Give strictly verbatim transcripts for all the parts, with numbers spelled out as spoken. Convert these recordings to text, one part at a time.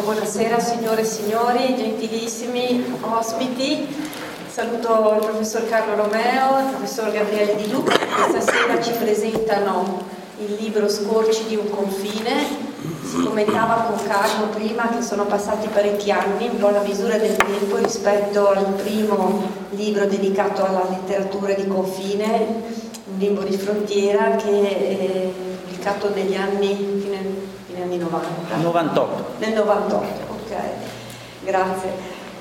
buonasera signore e signori, gentilissimi ospiti. Saluto il professor Carlo Romeo, il professor Gabriele Di Luca, che questa sera ci presentano il libro Scorci di un confine. Si commentava con Carlo prima che sono passati parecchi anni, un po' la misura del tempo rispetto al primo libro dedicato alla letteratura di confine, un libro di frontiera che è pubblicato negli anni, fine, fine anni novanta. novantotto. Nel novantotto, ok, grazie.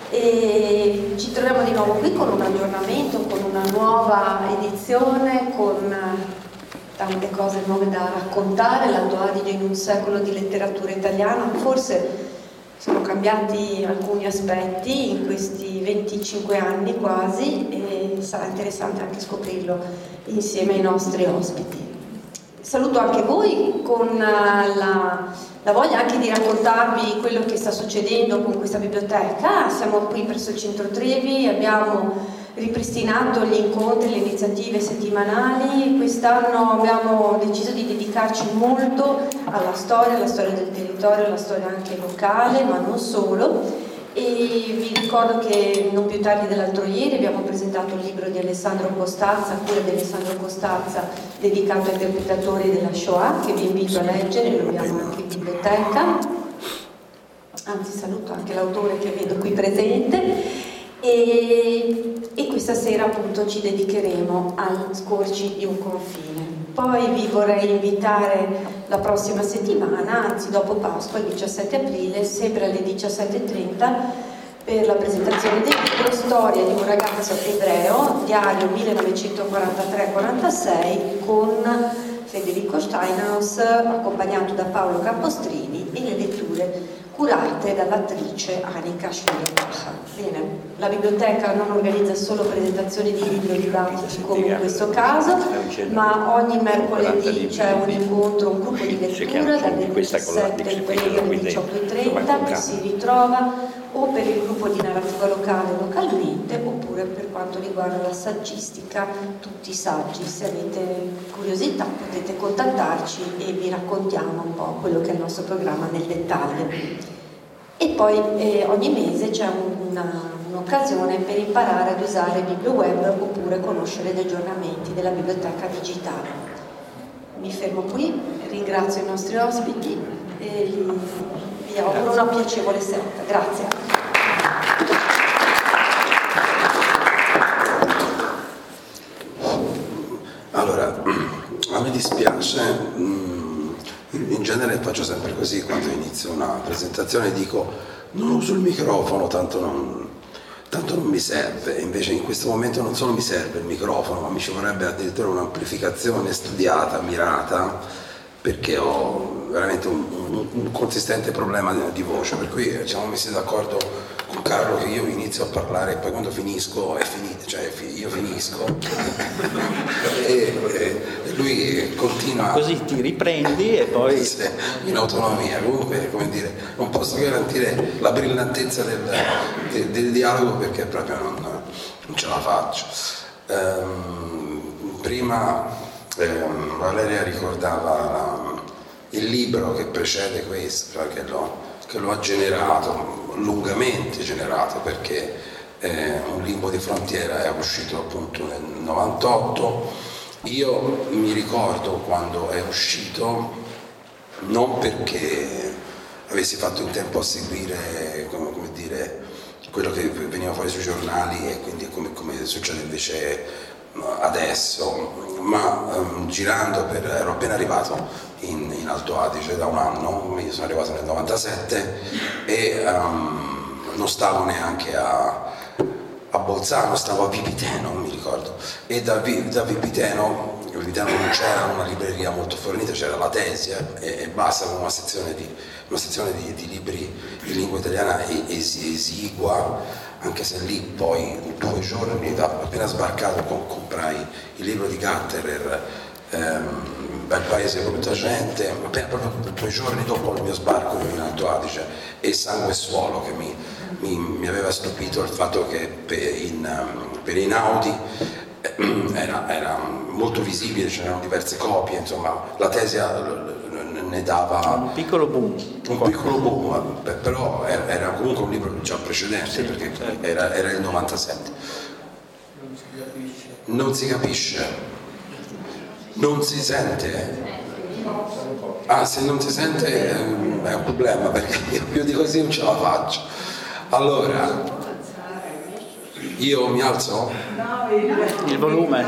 E ci troviamo di nuovo qui con un aggiornamento, con una nuova edizione, con tante cose nuove da raccontare. l'Alto Adige in un secolo di letteratura italiana. Forse sono cambiati alcuni aspetti in questi venticinque anni quasi e sarà interessante anche scoprirlo insieme ai nostri ospiti. Saluto anche voi con la, la voglia anche di raccontarvi quello che sta succedendo con questa biblioteca. Siamo qui presso il Centro Trevi, abbiamo ripristinato gli incontri, le iniziative settimanali. Quest'anno abbiamo deciso di dedicarci molto alla storia, alla storia del territorio, alla storia anche locale, ma non solo. E vi ricordo che non più tardi dell'altro ieri abbiamo presentato il libro di Alessandro Costanza, a cura di Alessandro Costanza, dedicato ai interpretatori della Shoah, che vi invito a leggere, lo abbiamo anche in biblioteca. Anzi, saluto anche l'autore che vedo qui presente. E, e questa sera appunto ci dedicheremo ai Scorci di un confine. Poi vi vorrei invitare la prossima settimana, anzi dopo Pasqua, il diciassette aprile, sempre alle diciassette e trenta, per la presentazione del libro Storia di un ragazzo ebreo, diario millenovecentoquarantatré quarantasei, con Federico Steinhaus, accompagnato da Paolo Campostrini, e le letture curate dall'attrice Annika Schmierbach. Bene, la biblioteca non organizza solo presentazioni di libri o dibattiti come in questo caso, ma ogni mercoledì c'è un incontro, un gruppo di lettura dalle diciassette alle diciotto e trenta che si ritrova o per il gruppo di narrativa locale localmente, oppure per quanto riguarda la saggistica, tutti i saggi. Se avete curiosità potete contattarci e vi raccontiamo un po' quello che è il nostro programma nel dettaglio. E poi eh, ogni mese c'è un'occasione per imparare ad usare BiblioWeb oppure conoscere gli aggiornamenti della biblioteca digitale. Mi fermo qui, ringrazio i nostri ospiti e li, vi auguro una piacevole serata. Grazie. Allora, a me dispiace, in genere faccio sempre così quando inizio una presentazione, dico non uso il microfono, tanto non, tanto non mi serve. Invece in questo momento non solo mi serve il microfono, ma mi ci vorrebbe addirittura un'amplificazione studiata, mirata, perché ho veramente un, un, un consistente problema di, di voce, per cui ci siamo messi d'accordo con Carlo che io inizio a parlare e poi quando finisco è finito, cioè io finisco e, e, e lui continua. Così ti riprendi e poi in autonomia. Comunque, come dire, non posso garantire la brillantezza del, del, del dialogo perché proprio non, non ce la faccio. Ehm, prima ehm, Valeria ricordava la, il libro che precede questo, cioè che lo che lo ha generato, lungamente generato, perché eh, Un limbo di frontiera è uscito appunto nel novantotto. Io mi ricordo quando è uscito, non perché avessi fatto in tempo a seguire, come, come dire, quello che veniva fuori sui giornali e quindi come, come succede invece adesso, ma um, girando per, ero appena arrivato in, in Alto Adige da un anno, io sono arrivato nel novantasette e um, non stavo neanche a, a Bolzano, stavo a Vipiteno, mi ricordo, e da, da Vipiteno, Vipiteno non c'era una libreria molto fornita, c'era la Tesia e, e basta, con una sezione di, una sezione di, di libri in lingua italiana esigua, anche se lì poi in due giorni, appena sbarcato, comprai il libro di Gatterer, ehm, Bel paese, brutta gente, appena proprio due giorni dopo il mio sbarco in Alto Adige, e Sangue e suolo, che mi, mi, mi aveva stupito il fatto che per, in, per Einaudi era, era molto visibile, c'erano diverse copie, insomma la Tesia ne dava un piccolo boom. Un piccolo boom, però era comunque un libro già precedente, sì, perché certo. era, era il novantasette. Non si capisce. Non si capisce. Non si sente? Ah, se non si sente è un problema, perché io più di così non ce la faccio. Allora, io mi alzo? Il volume.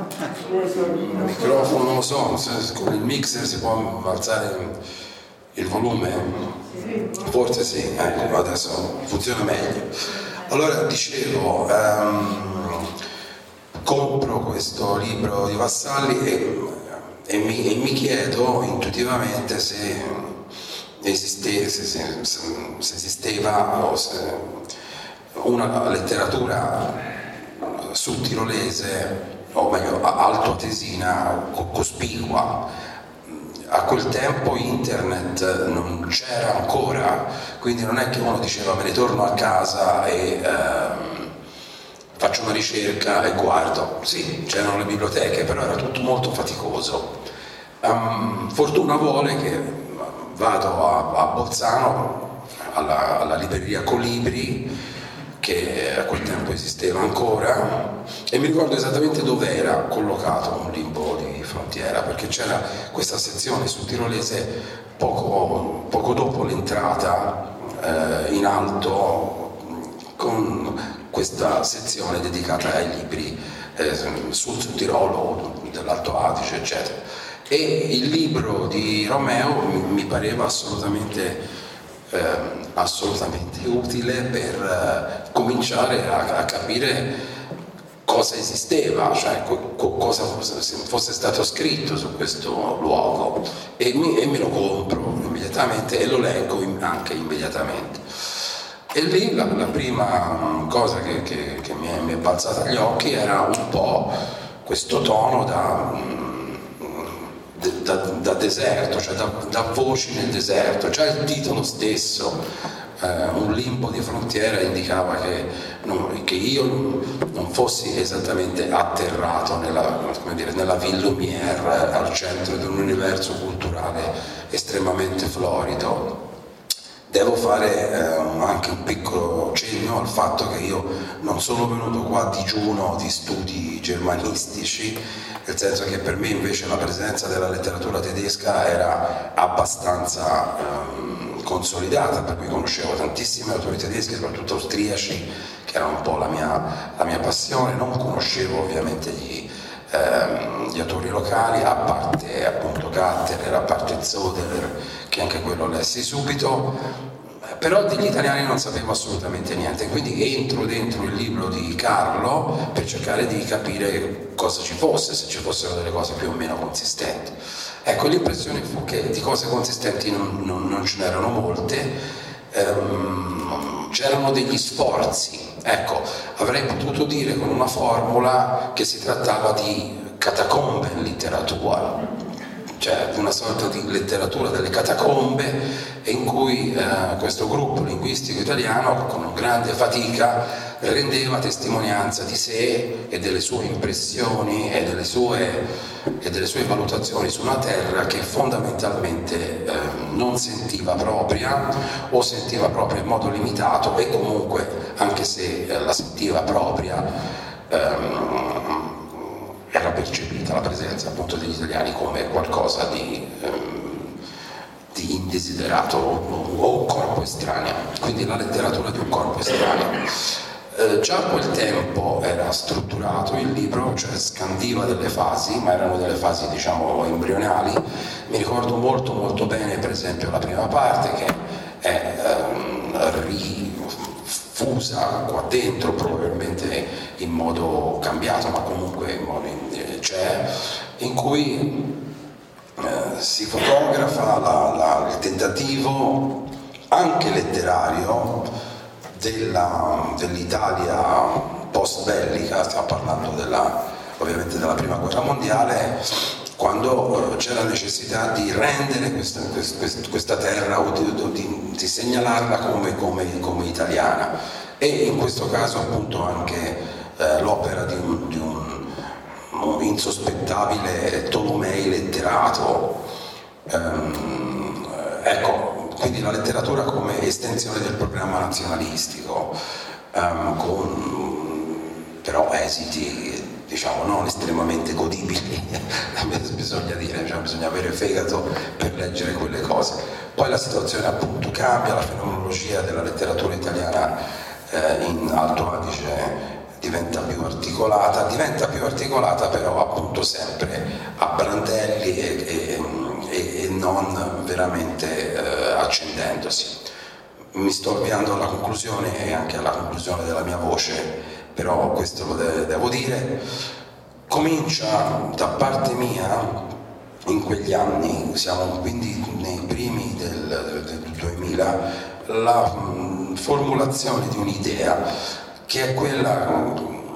Il microfono non lo so, se con il mixer si può alzare il volume? Forse sì, ecco, adesso funziona meglio. Allora, dicevo, um, compro questo libro di Vassalli e, e, mi, e mi chiedo intuitivamente se, esiste, se, se, se esisteva o se una letteratura sudtirolese, o meglio altoatesina, cospicua. A quel tempo internet non c'era ancora, quindi non è che uno diceva me ne torno a casa e ehm, faccio una ricerca e guardo. Sì, c'erano le biblioteche, però era tutto molto faticoso. Um, fortuna vuole che vado a, a Bolzano, alla, alla libreria Colibri, che a quel tempo esisteva ancora, e mi ricordo esattamente dove era collocato un limbo di frontiera, perché c'era questa sezione sudtirolese poco, poco dopo l'entrata eh, in alto, con questa sezione dedicata ai libri eh, sul Sudtirolo, dell'Alto Adige, eccetera. E il libro di Romeo mi, mi pareva assolutamente Eh, assolutamente utile per eh, cominciare a, a capire cosa esisteva, cioè co, co, cosa fosse, fosse stato scritto su questo luogo, e mi, e me lo compro immediatamente e lo leggo in, anche immediatamente. E lì la, la prima cosa che, che, che mi, è, mi è balzata agli occhi era un po' questo tono da Da, da deserto, cioè da, da voci nel deserto. Già il titolo stesso, eh, un limbo di frontiera, indicava che, non, che io non fossi esattamente atterrato nella, come dire, nella Ville Lumière, al centro di un universo culturale estremamente florido. Devo fare eh, anche un piccolo cenno al fatto che io non sono venuto qua a digiuno di studi germanistici, nel senso che per me invece la presenza della letteratura tedesca era abbastanza ehm, consolidata, per cui conoscevo tantissimi autori tedeschi, soprattutto austriaci, che era un po' la mia, la mia passione. Non conoscevo ovviamente gli, ehm, gli autori locali, a parte appunto Gatterer, a parte Zoder, che anche quello lessi subito. Però degli italiani non sapevo assolutamente niente, quindi entro dentro il libro di Carlo per cercare di capire cosa ci fosse, se ci fossero delle cose più o meno consistenti. Ecco, l'impressione fu che di cose consistenti non, non, non ce n'erano molte, ehm, c'erano degli sforzi. Ecco, avrei potuto dire con una formula che si trattava di catacombe in letteratura, cioè una sorta di letteratura delle catacombe, in cui eh, questo gruppo linguistico italiano con grande fatica rendeva testimonianza di sé e delle sue impressioni e delle sue, e delle sue valutazioni su una terra che fondamentalmente eh, non sentiva propria, o sentiva propria in modo limitato, e comunque anche se eh, la sentiva propria ehm, era percepita la presenza appunto degli italiani come qualcosa di, ehm, di indesiderato o, o un corpo estraneo, quindi la letteratura di un corpo estraneo. Eh, già a quel tempo era strutturato il libro, cioè scandiva delle fasi, ma erano delle fasi diciamo embrionali. Mi ricordo molto molto bene per esempio la prima parte, che è ehm, rifusa qua dentro, probabilmente in modo cambiato, ma comunque in modo in, c'è, in cui eh, si fotografa la, la, il tentativo anche letterario della, dell'Italia post bellica, stiamo parlando della, ovviamente della prima guerra mondiale, quando eh, c'è la necessità di rendere questa, questa, questa terra o di, di, di segnalarla come, come, come italiana, e in questo caso appunto anche eh, l'opera di un, di un, un insospettabile Tolomei letterato, ehm, ecco, quindi la letteratura come estensione del programma nazionalistico, um, con però esiti, diciamo, non estremamente godibili, bisogna dire, cioè bisogna avere fegato per leggere quelle cose. Poi la situazione appunto cambia, la fenomenologia della letteratura italiana eh, in Alto Adige diventa più articolata, diventa più articolata però appunto sempre a brandelli e, e, e, e non veramente eh, accendendosi. Mi sto avviando alla conclusione e anche alla conclusione della mia voce, però questo lo de- devo dire. Comincia da parte mia in quegli anni, siamo quindi nei primi del, del duemila, la mh, formulazione di un'idea che è quella,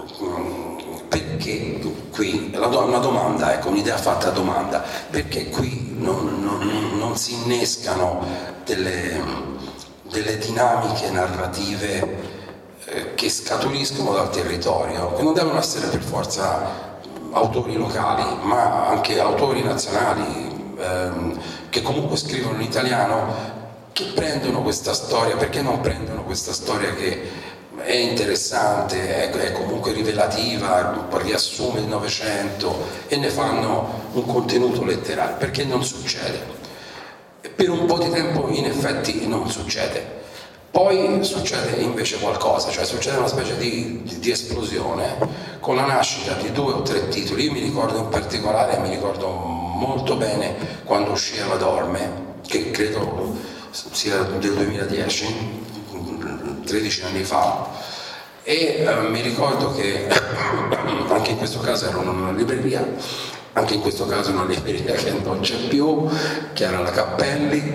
perché qui, una domanda, ecco, un'idea fatta a domanda, perché qui non, non, non si innescano delle, delle dinamiche narrative eh, che scaturiscono dal territorio, che non devono essere per forza autori locali, ma anche autori nazionali ehm, che comunque scrivono in italiano, che prendono questa storia, perché non prendono questa storia che è interessante, è, è comunque rivelativa, riassume il Novecento e ne fanno un contenuto letterario, perché non succede. Per un po' di tempo in effetti non succede. Poi succede invece qualcosa, cioè succede una specie di, di, di esplosione con la nascita di due o tre titoli. Io mi ricordo in particolare, mi ricordo molto bene quando uscì Eva Dorme, che credo sia del duemiladieci, tredici anni fa, e eh, mi ricordo che anche in questo caso ero in una libreria, anche in questo caso una libreria che non c'è più, che era la Cappelli,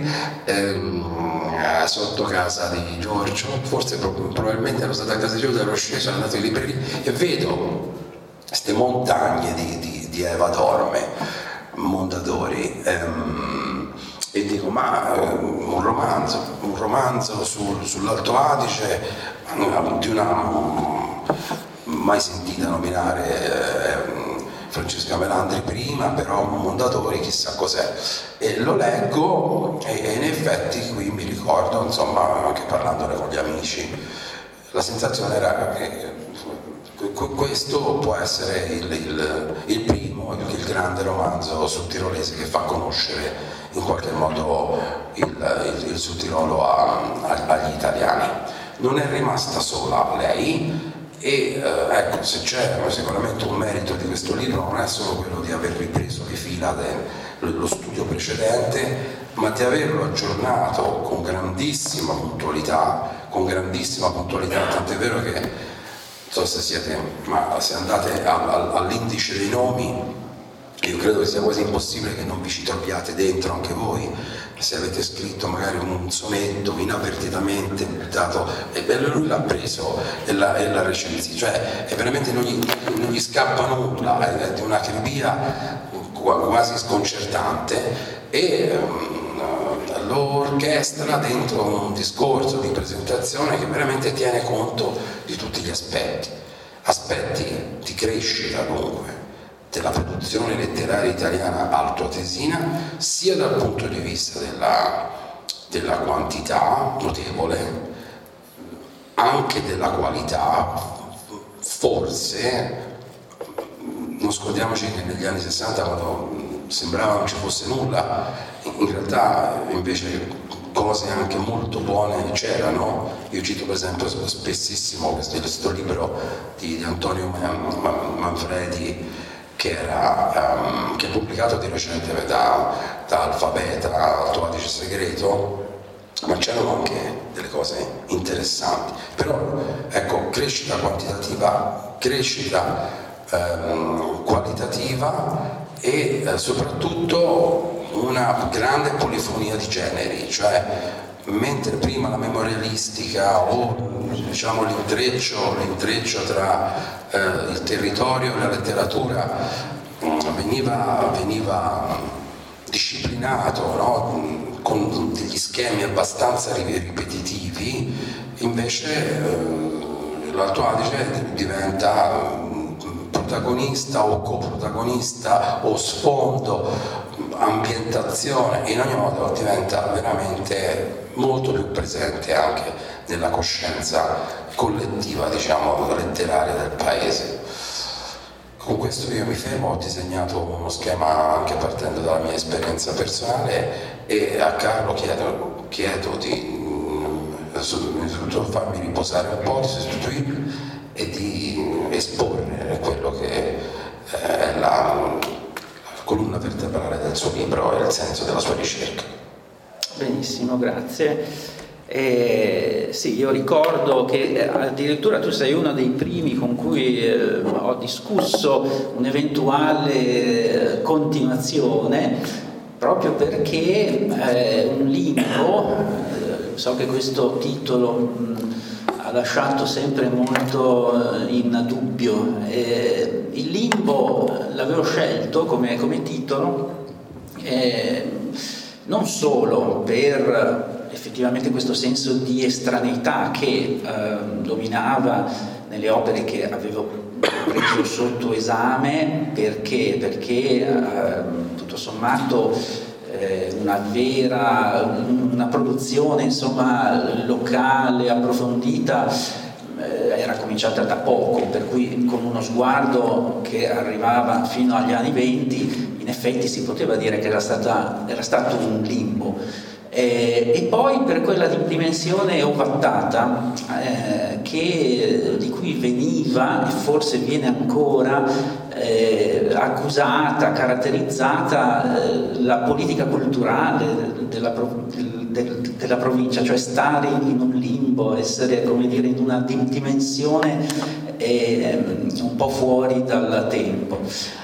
ehm, sotto casa di Giorgio, forse probabilmente ero stato a casa di Giorgio, ero sceso, sono andato in libreria e vedo queste montagne di, di, di Eva Dorme, Mondadori, ehm, e dico ma un romanzo, un romanzo sul, sull'Alto Adige di una mai sentita nominare eh, Francesca Melandri prima, però Mondadori chissà cos'è, e lo leggo e, e in effetti qui mi ricordo, insomma, anche parlandone con gli amici, la sensazione era che questo può essere il, il, il primo, il, il grande romanzo sudtirolese che fa conoscere in qualche modo il, il, il Sud Tirolo a, a, agli italiani. Non è rimasta sola lei e eh, ecco, se c'è sicuramente un merito di questo libro non è solo quello di aver ripreso le fila dello studio precedente, ma di averlo aggiornato con grandissima puntualità, con grandissima puntualità, tant'è vero che non so se siete, ma se andate all'indice dei nomi, io credo che sia quasi impossibile che non vi ci troviate dentro anche voi, se avete scritto magari un sonetto inavvertitamente buttato, e lui l'ha preso e l'ha, e l'ha recensito, cioè è veramente non gli, non gli scappa nulla, è di una acribia quasi sconcertante e um, lo orchestra dentro un discorso di presentazione che veramente tiene conto di tutti gli aspetti, aspetti di crescita comunque della produzione letteraria italiana altoatesina, sia dal punto di vista della, della quantità notevole, anche della qualità, forse, non scordiamoci che negli anni sessanta, quando sembrava non ci fosse nulla, in realtà invece cose anche molto buone c'erano. Io cito per esempio spessissimo questo, questo libro di, di Antonio Manfredi, che era um, che è pubblicato di recente da, da Alfabeta, Alto Adige Segreto, ma c'erano anche delle cose interessanti. Però ecco, crescita quantitativa, crescita um, qualitativa e eh, soprattutto una grande polifonia di generi, cioè mentre prima la memorialistica o diciamo l'intreccio, l'intreccio tra eh, il territorio e la letteratura mh, veniva, veniva disciplinato, no? Con degli schemi abbastanza ripetitivi, invece eh, l'Alto Adige diventa protagonista o coprotagonista o sfondo ambientazione, in ogni modo diventa veramente molto più presente anche nella coscienza collettiva, diciamo, letteraria del paese. Con questo io mi fermo, ho disegnato uno schema anche partendo dalla mia esperienza personale e a Carlo chiedo, chiedo di innanzitutto farmi riposare un po', di sostituirmi e di esporre quello che è la colonna vertebrale del suo libro e il senso della sua ricerca. Benissimo, grazie. Eh, sì, io ricordo che addirittura tu sei uno dei primi con cui eh, ho discusso un'eventuale continuazione, proprio perché eh, un libro, eh, so che questo titolo mh, ha lasciato sempre molto eh, in dubbio. Eh, il limbo l'avevo scelto come, come titolo eh, non solo per effettivamente questo senso di estraneità che eh, dominava nelle opere che avevo preso sotto esame, perché, perché eh, tutto sommato eh, una vera, una produzione insomma locale, approfondita, eh, era cominciata da poco, per cui con uno sguardo che arrivava fino agli anni venti, in effetti si poteva dire che era, stata, era stato un limbo. Eh, e poi per quella dimensione ovattata eh, che, di cui veniva e forse viene ancora eh, accusata, caratterizzata eh, la politica culturale della, del, della provincia, cioè stare in un limbo, essere, come dire, in una dimensione eh, un po' fuori dal tempo.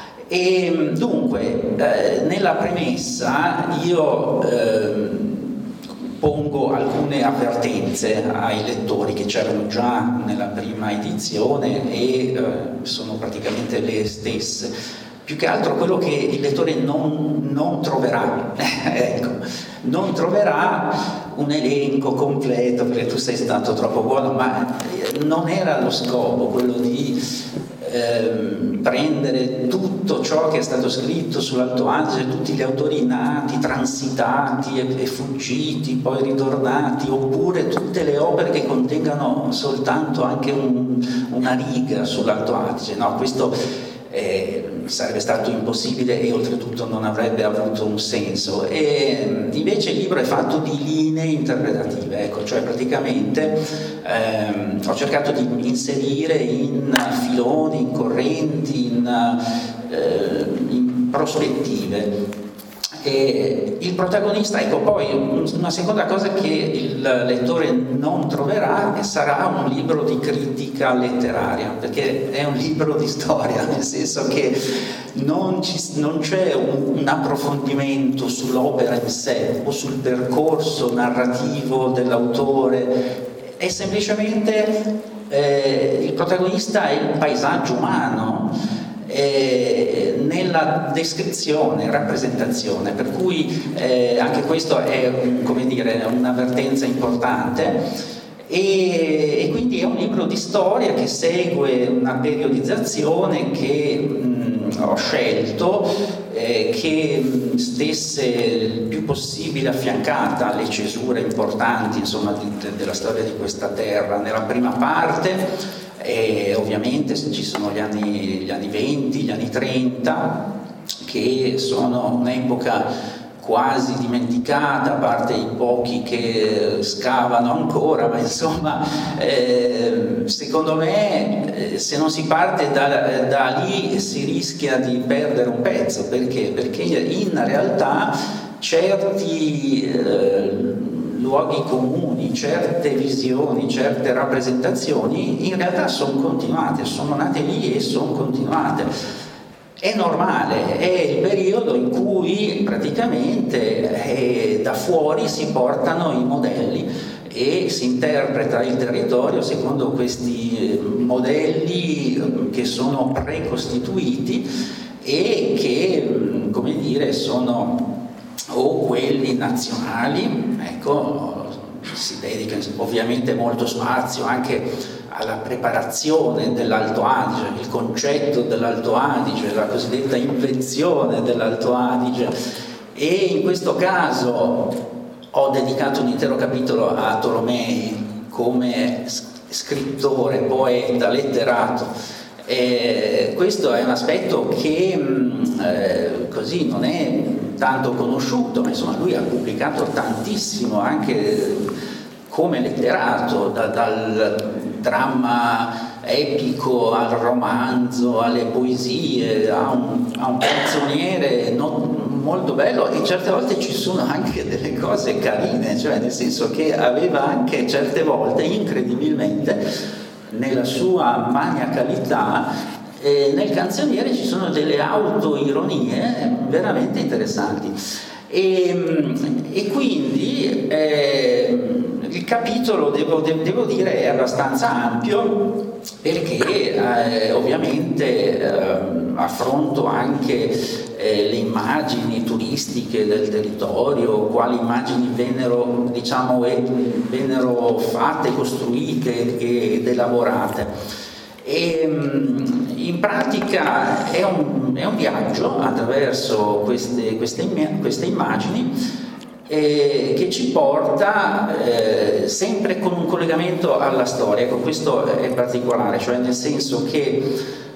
E dunque eh, nella premessa io eh, pongo alcune avvertenze ai lettori che c'erano già nella prima edizione e eh, sono praticamente le stesse. Più che altro quello che il lettore non, non troverà, ecco, non troverà un elenco completo, perché tu sei stato troppo buono, ma non era lo scopo quello di Ehm, prendere tutto ciò che è stato scritto sull'Alto Adige, tutti gli autori nati, transitati e, e fuggiti, poi ritornati, oppure tutte le opere che contengano soltanto anche un, una riga sull'Alto Adige. No, questo eh, sarebbe stato impossibile e oltretutto non avrebbe avuto un senso. E invece il libro è fatto di linee interpretative, ecco, cioè praticamente ehm, ho cercato di inserire in filoni, in correnti, in, eh, in prospettive. E il protagonista, ecco, poi una seconda cosa che il lettore non troverà sarà un libro di critica letteraria, perché è un libro di storia, nel senso che non, ci, non c'è un, un approfondimento sull'opera in sé o sul percorso narrativo dell'autore, è semplicemente eh, il protagonista è il paesaggio umano Eh, nella descrizione, rappresentazione, per cui eh, anche questo è, come dire, un'avvertenza importante e, e quindi è un libro di storia che segue una periodizzazione che mh, ho scelto eh, che stesse il più possibile affiancata alle cesure importanti, insomma, di, de, della storia di questa terra. Nella prima parte e ovviamente ci sono gli anni, gli anni venti, gli anni trenta, che sono un'epoca quasi dimenticata, a parte i pochi che scavano ancora, ma insomma eh, secondo me eh, se non si parte da, da lì si rischia di perdere un pezzo. Perché? Perché in realtà certi eh, luoghi comuni, certe visioni, certe rappresentazioni in realtà sono continuate, sono nate lì e sono continuate. È normale, è il periodo in cui praticamente eh, da fuori si portano i modelli e si interpreta il territorio secondo questi modelli che sono precostituiti e che, come dire, sono o quelli nazionali, ecco, si dedica ovviamente molto spazio anche alla preparazione dell'Alto Adige, il concetto dell'Alto Adige, la cosiddetta invenzione dell'Alto Adige, e in questo caso ho dedicato un intero capitolo a Tolomei come scrittore, poeta, letterato. E questo è un aspetto che eh, così non è tanto conosciuto, ma insomma lui ha pubblicato tantissimo anche come letterato, da, dal dramma epico al romanzo, alle poesie, ha un, ha un canzoniere non, molto bello, e certe volte ci sono anche delle cose carine, cioè nel senso che aveva anche certe volte, incredibilmente, nella sua maniacalità, eh, nel canzoniere ci sono delle autoironie veramente interessanti. E, e quindi eh, il capitolo, devo, devo dire, è abbastanza ampio, perché eh, ovviamente eh, affronto anche eh, le immagini turistiche del territorio, quali immagini vennero, diciamo, eh, vennero fatte, costruite ed elaborate. E, in pratica è un, è un viaggio attraverso queste, queste, queste immagini eh, che ci porta eh, sempre con un collegamento alla storia. Ecco, questo è particolare, cioè nel senso che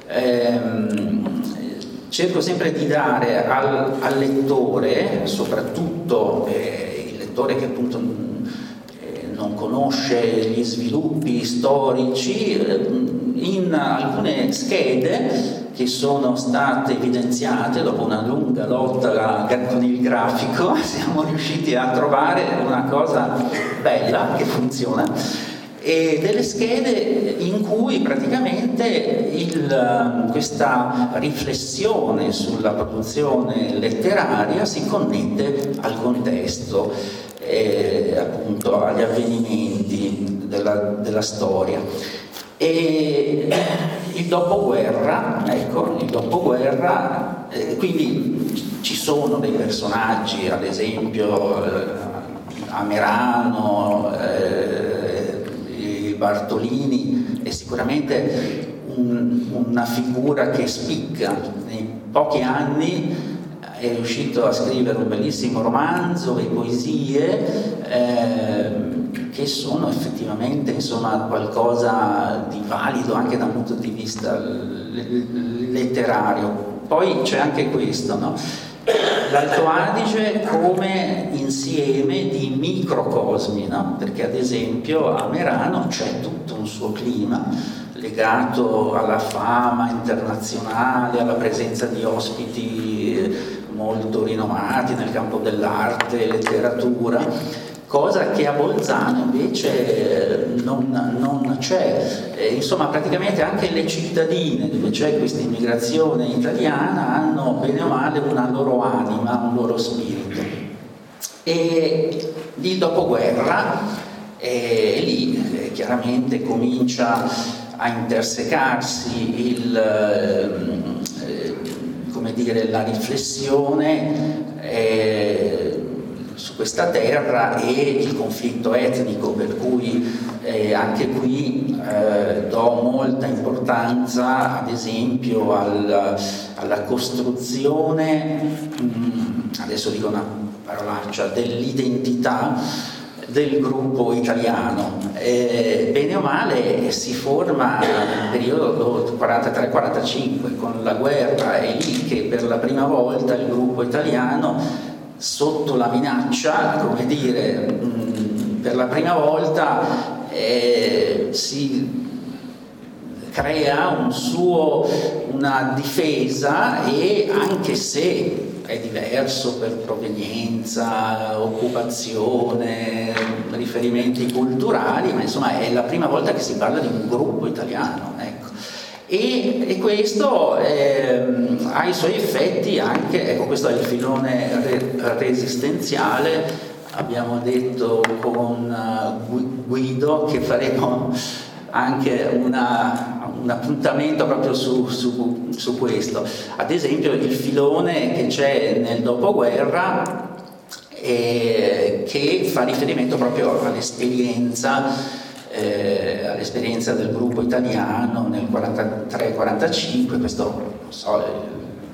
ehm, cerco sempre di dare al, al lettore, soprattutto eh, il lettore che appunto eh, non conosce gli sviluppi storici, eh, in alcune schede che sono state evidenziate dopo una lunga lotta con il grafico, siamo riusciti a trovare una cosa bella che funziona, e delle schede in cui praticamente il, questa riflessione sulla produzione letteraria si connette al contesto, eh, appunto agli avvenimenti della, della storia. E il dopoguerra, ecco, il dopoguerra, eh, quindi ci sono dei personaggi, ad esempio eh, Amerano, eh, Bartolini, è sicuramente un, una figura che spicca. In pochi anni è riuscito a scrivere un bellissimo romanzo e poesie eh, che sono effettivamente, insomma, qualcosa di valido anche da un punto di vista letterario. Poi c'è anche questo, no? L'Alto Adige come insieme di microcosmi, no? Perché ad esempio a Merano c'è tutto un suo clima legato alla fama internazionale, alla presenza di ospiti molto rinomati nel campo dell'arte e letteratura, cosa che a Bolzano invece non, non c'è. Eh, insomma, praticamente anche le cittadine dove c'è questa immigrazione italiana hanno bene o male una loro anima, un loro spirito. E il dopoguerra, eh, lì eh, chiaramente comincia a intersecarsi il, eh, come dire, la riflessione eh, su questa terra e il conflitto etnico, per cui eh, anche qui eh, do molta importanza ad esempio al, alla costruzione, mh, adesso dico una parolaccia, dell'identità del gruppo italiano. Eh, bene o male si forma nel periodo quarantatré quarantacinque con la guerra, è lì che per la prima volta il gruppo italiano, sotto la minaccia, come dire, mh, per la prima volta eh, si crea un suo, una difesa, e anche se è diverso per provenienza, occupazione, riferimenti culturali, ma insomma è la prima volta che si parla di un gruppo italiano, ecco. E, e questo eh, ha i suoi effetti anche, ecco, questo è il filone re, resistenziale. Abbiamo detto con uh, Guido che faremo anche una, un appuntamento proprio su, su, su questo. Ad esempio il filone che c'è nel dopoguerra eh, che fa riferimento proprio all'esperienza Eh, all'esperienza del gruppo italiano nel quarantatré quarantacinque, questo non so,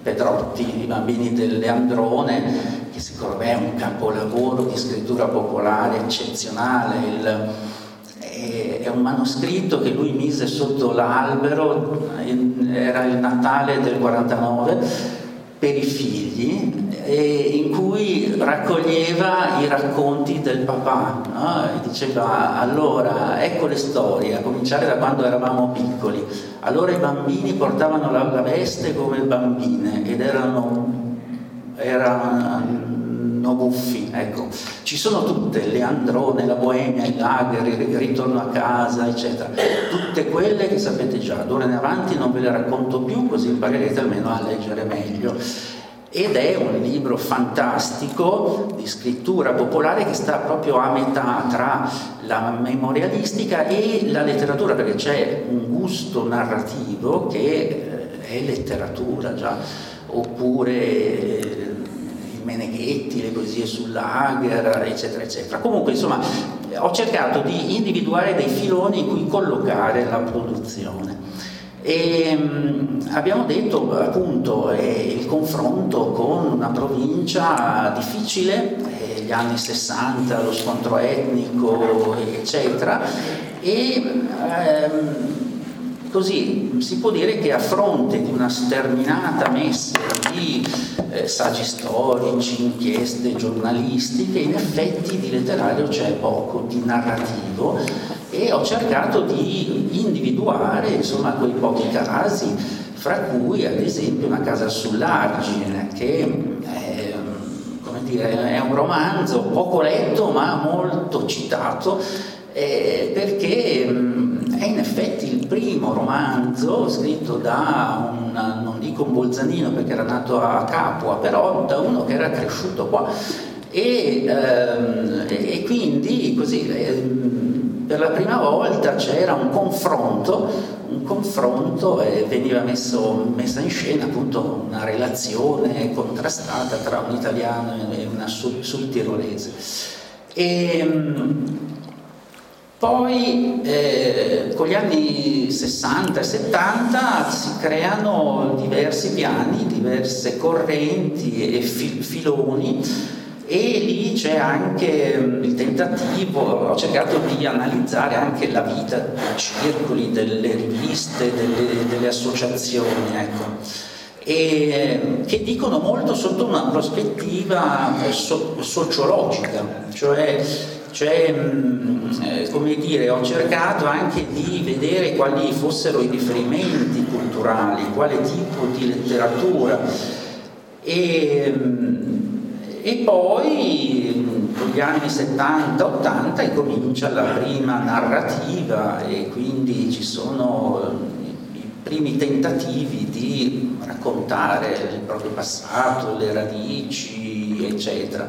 Pedrotti, I bambini del Leandrone, che secondo me è un capolavoro di scrittura popolare eccezionale. Il, è, è un manoscritto che lui mise sotto l'albero, era il Natale del quarantanove, per i figli, e in cui raccoglieva i racconti del papà, no? E diceva: allora, ecco le storie, a cominciare da quando eravamo piccoli. Allora i bambini portavano la, la veste come bambine ed erano, erano buffi, ecco. Ci sono tutte, Leandrone, la Boemia, il Lager, il ritorno a casa, eccetera. Tutte quelle che sapete già, d'ora in avanti non ve le racconto più, così imparerete almeno a leggere meglio. Ed è un libro fantastico di scrittura popolare che sta proprio a metà tra la memorialistica e la letteratura, perché c'è un gusto narrativo che è letteratura già, oppure Meneghetti, le poesie sull'Ager, eccetera, eccetera. Comunque, insomma, ho cercato di individuare dei filoni in cui collocare la produzione. E mh, abbiamo detto, appunto, eh, il confronto con una provincia difficile, eh, gli anni sessanta, lo scontro etnico, eccetera, e ehm, così si può dire che a fronte di una sterminata messe di eh, saggi storici, inchieste giornalistiche, in effetti di letterario c'è poco, di narrativo, e ho cercato di individuare, insomma, quei pochi casi, fra cui ad esempio Una casa sull'Argine, che è, come dire, è un romanzo poco letto ma molto citato, eh, perché mh, è in effetti il primo romanzo scritto da un, non dico un bolzanino perché era nato a Capua, però da uno che era cresciuto qua, e, ehm, e quindi così ehm, per la prima volta c'era un confronto, un confronto e veniva messo, messa in scena appunto una relazione contrastata tra un italiano e una sudtirolese. E poi eh, con gli anni sessanta e settanta si creano diversi piani, diverse correnti e fil- filoni, e lì c'è anche il tentativo, ho cercato di analizzare anche la vita dei circoli, delle riviste, delle, delle associazioni, ecco, e che dicono molto sotto una prospettiva so- sociologica, cioè Cioè, come dire, ho cercato anche di vedere quali fossero i riferimenti culturali, quale tipo di letteratura, e, e poi con gli anni settanta ottanta incomincia la prima narrativa, e quindi ci sono i primi tentativi di raccontare il proprio passato, le radici, eccetera.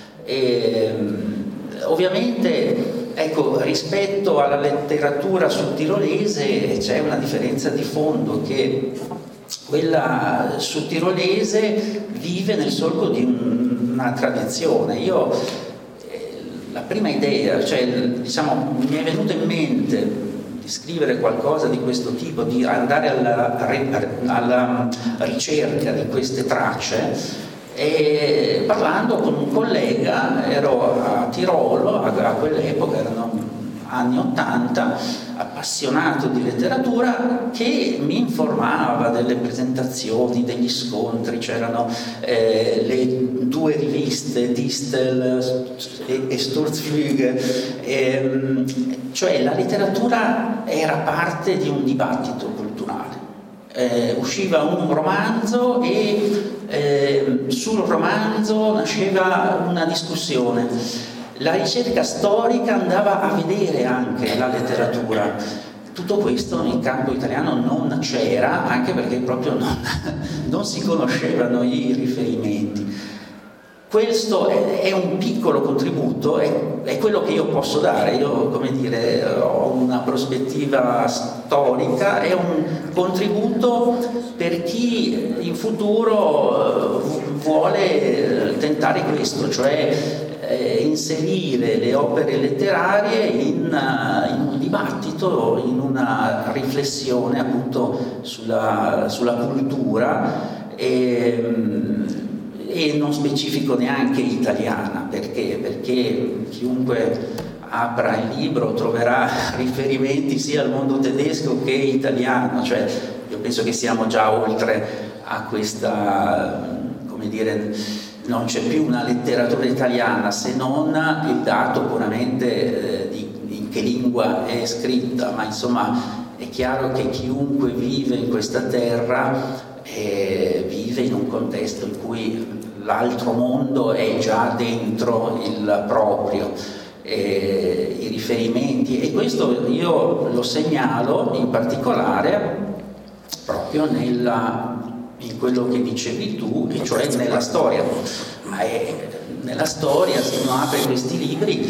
E, ovviamente, ecco, rispetto alla letteratura sudtirolese c'è una differenza di fondo, che quella sudtirolese vive nel solco di un, una tradizione. Io eh, la prima idea, cioè diciamo, mi è venuto in mente di scrivere qualcosa di questo tipo, di andare alla, alla ricerca di queste tracce. E parlando con un collega, ero a Tirolo, a, a quell'epoca erano anni ottanta, appassionato di letteratura, che mi informava delle presentazioni, degli scontri. C'erano eh, le due riviste, Distel e, e Sturzflüge, e, cioè la letteratura era parte di un dibattito culturale. Eh, usciva un romanzo e eh, sul romanzo nasceva una discussione. La ricerca storica andava a vedere anche la letteratura. Tutto questo in campo italiano non c'era, anche perché proprio non, non si conoscevano i riferimenti. Questo è, è un piccolo contributo, è, è quello che io posso dare. Io, come dire, ho una prospettiva storica, è un contributo per chi in futuro vuole tentare questo, cioè eh, inserire le opere letterarie in, in un dibattito, in una riflessione appunto sulla, sulla cultura. e, e non specifico neanche italiana, perché? Perché chiunque apra il libro troverà riferimenti sia al mondo tedesco che italiano, cioè io penso che siamo già oltre a questa, come dire, non c'è più una letteratura italiana se non il dato puramente eh, di in che lingua è scritta, ma insomma è chiaro che chiunque vive in questa terra eh, vive in un contesto in cui l'altro mondo è già dentro il proprio. Eh, i riferimenti, e questo io lo segnalo in particolare proprio nella, in quello che dicevi tu, e cioè nella storia. Ma è, nella storia, se uno apre questi libri,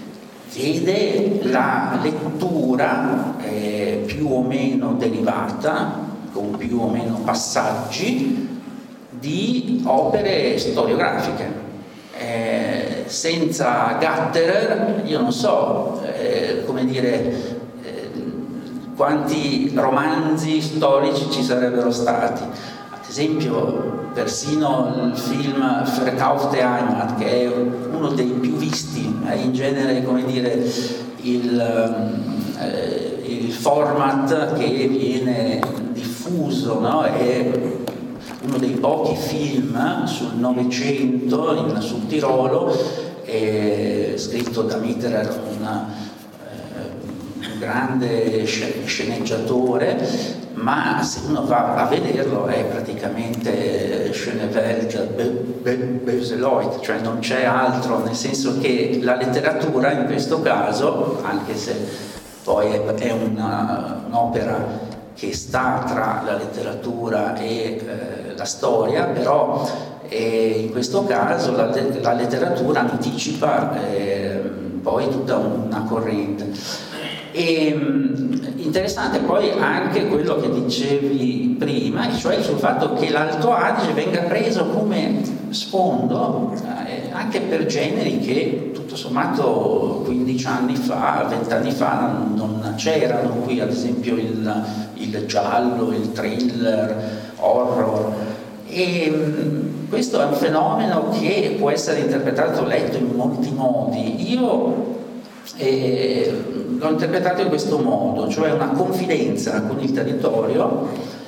vede la lettura eh, più o meno derivata, con più o meno passaggi, di opere storiografiche. Eh, senza Gatterer io non so eh, come dire eh, quanti romanzi storici ci sarebbero stati. Ad esempio persino il film Verkaufte Heimat, che è uno dei più visti, è in genere come dire il, eh, il format che viene diffuso, no? È uno dei pochi film sul Novecento in, sul Tirolo, eh, scritto da Mitterer, una, eh, un grande sceneggiatore, ma se uno va a vederlo è praticamente Schönewald, Böseloid, cioè non c'è altro, nel senso che la letteratura in questo caso, anche se poi è, è una, un'opera che sta tra la letteratura e eh, la storia, però eh, in questo caso la, la letteratura anticipa eh, poi tutta una corrente. E, interessante poi anche quello che dicevi prima, cioè sul fatto che l'Alto Adige venga preso come sfondo eh, anche per generi che tutto sommato quindici anni fa, venti anni fa non c'erano qui, ad esempio il, il giallo, il thriller, horror. E questo è un fenomeno che può essere interpretato, letto in molti modi. Io eh, l'ho interpretato in questo modo, cioè una confidenza con il territorio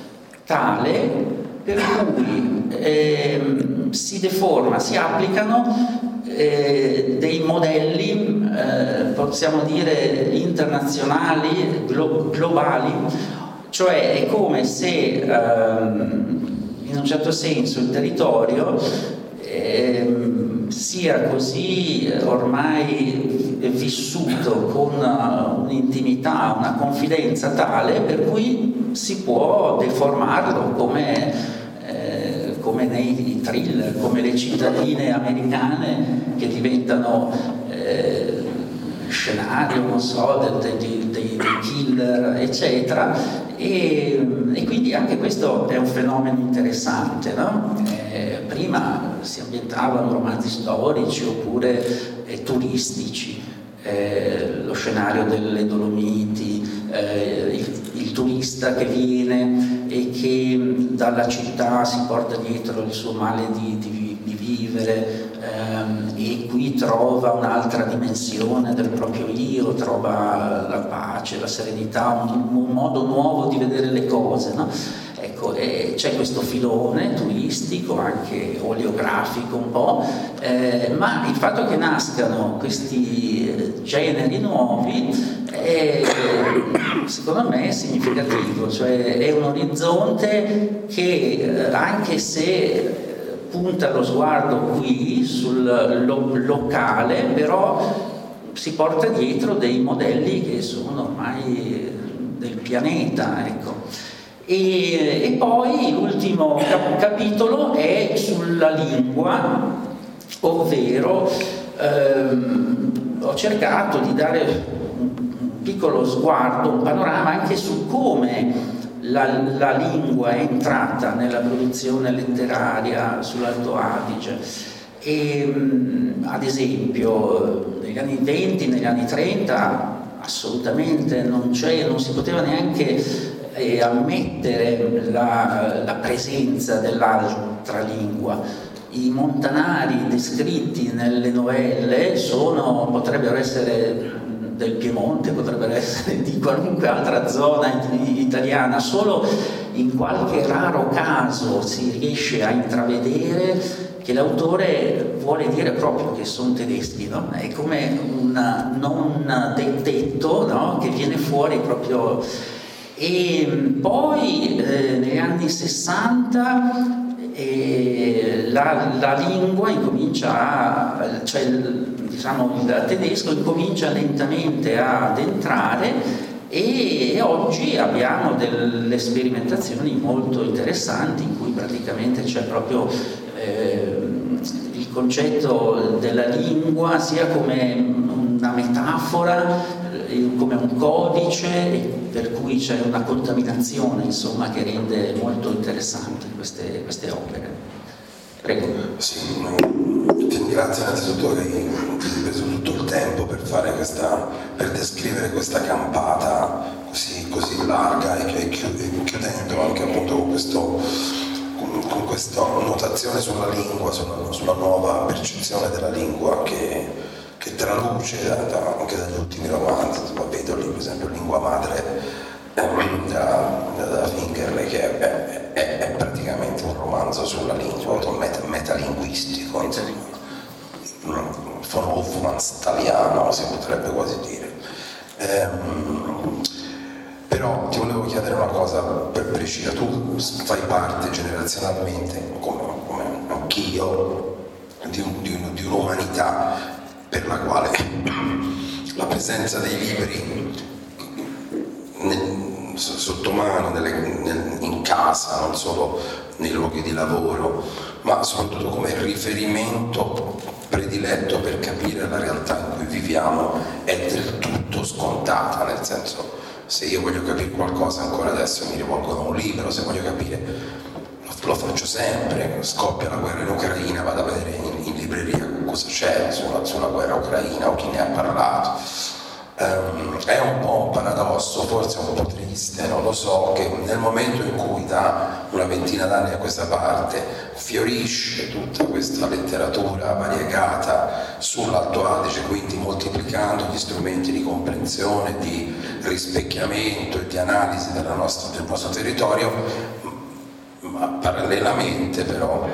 tale per cui eh, si deforma, si applicano eh, dei modelli, eh, possiamo dire internazionali, glo- globali, cioè è come se ehm, in un certo senso il territorio ehm, sia così ormai vissuto con un'intimità, una confidenza tale per cui si può deformarlo come, eh, come nei thriller, come le cittadine americane che diventano eh, scenario, non so, dei, dei, dei killer, eccetera, e, e quindi anche questo è un fenomeno interessante, no? Eh, prima si ambientavano romanzi storici oppure eh, turistici, eh, lo scenario delle Dolomiti, eh, il, il turista che viene e che dalla città si porta dietro il suo male di, di, di vivere, ehm, e qui trova un'altra dimensione del proprio io, trova la pace, la serenità, un, un modo nuovo di vedere le cose, no? Ecco, eh, c'è questo filone turistico, anche oleografico un po', eh, ma il fatto che nascano questi generi nuovi è, secondo me, è significativo, cioè è un orizzonte che anche se punta lo sguardo qui sul lo- locale, però si porta dietro dei modelli che sono ormai del pianeta, ecco. E, e poi l'ultimo cap- capitolo è sulla lingua, ovvero ehm, ho cercato di dare un piccolo sguardo, un panorama anche su come la, la lingua è entrata nella produzione letteraria sull'Alto Adige. E, ad esempio negli anni venti, negli anni trenta assolutamente non c'è, non si poteva neanche e ammettere la, la presenza dell'altra lingua. I montanari descritti nelle novelle sono, potrebbero essere del Piemonte, potrebbero essere di qualunque altra zona italiana, solo in qualche raro caso si riesce a intravedere che l'autore vuole dire proprio che sono tedeschi, no? È come un non detto, no? Che viene fuori proprio. E poi eh, negli anni sessanta eh, la, la lingua incomincia a, cioè diciamo il tedesco incomincia lentamente ad entrare, e oggi abbiamo delle sperimentazioni molto interessanti in cui praticamente c'è proprio eh, il concetto della lingua sia come una metafora, come un codice, per cui c'è una contaminazione, insomma, che rende molto interessanti queste, queste opere. Prego. Sì, ti ringrazio innanzitutto che hai preso tutto il tempo per fare questa, per descrivere questa campata così, così larga e che chiudendo anche appunto con questo con questa notazione sulla lingua, sulla, sulla nuova percezione della lingua che, che traluce da, da, anche dagli ultimi romanzi. Vedo lì per esempio Lingua Madre eh, da, da Fingerle, che è, è, è praticamente un romanzo sulla lingua, meta, metalinguistico, von Hofmannsthaliano si potrebbe quasi dire. Ehm, Però ti volevo chiedere una cosa per precisa, tu fai parte generazionalmente, come, come anch'io, di, un, di, un, di un'umanità per la quale la presenza dei libri nel, sotto mano, nelle, nel, in casa, non solo nei luoghi di lavoro, ma soprattutto come riferimento prediletto per capire la realtà in cui viviamo, è del tutto scontata, nel senso, se io voglio capire qualcosa ancora adesso mi rivolgo a un libro, se voglio capire lo, lo faccio sempre, scoppia la guerra in Ucraina, vado a vedere in, in libreria cosa c'è sulla, sulla guerra ucraina o chi ne ha parlato. Um, è un po' un paradosso, forse un po' triste, non lo so, che nel momento in cui da una ventina d'anni a questa parte fiorisce tutta questa letteratura variegata sull'Alto Adige, quindi moltiplicando gli strumenti di comprensione, di rispecchiamento e di analisi della nostra, del nostro territorio, ma parallelamente però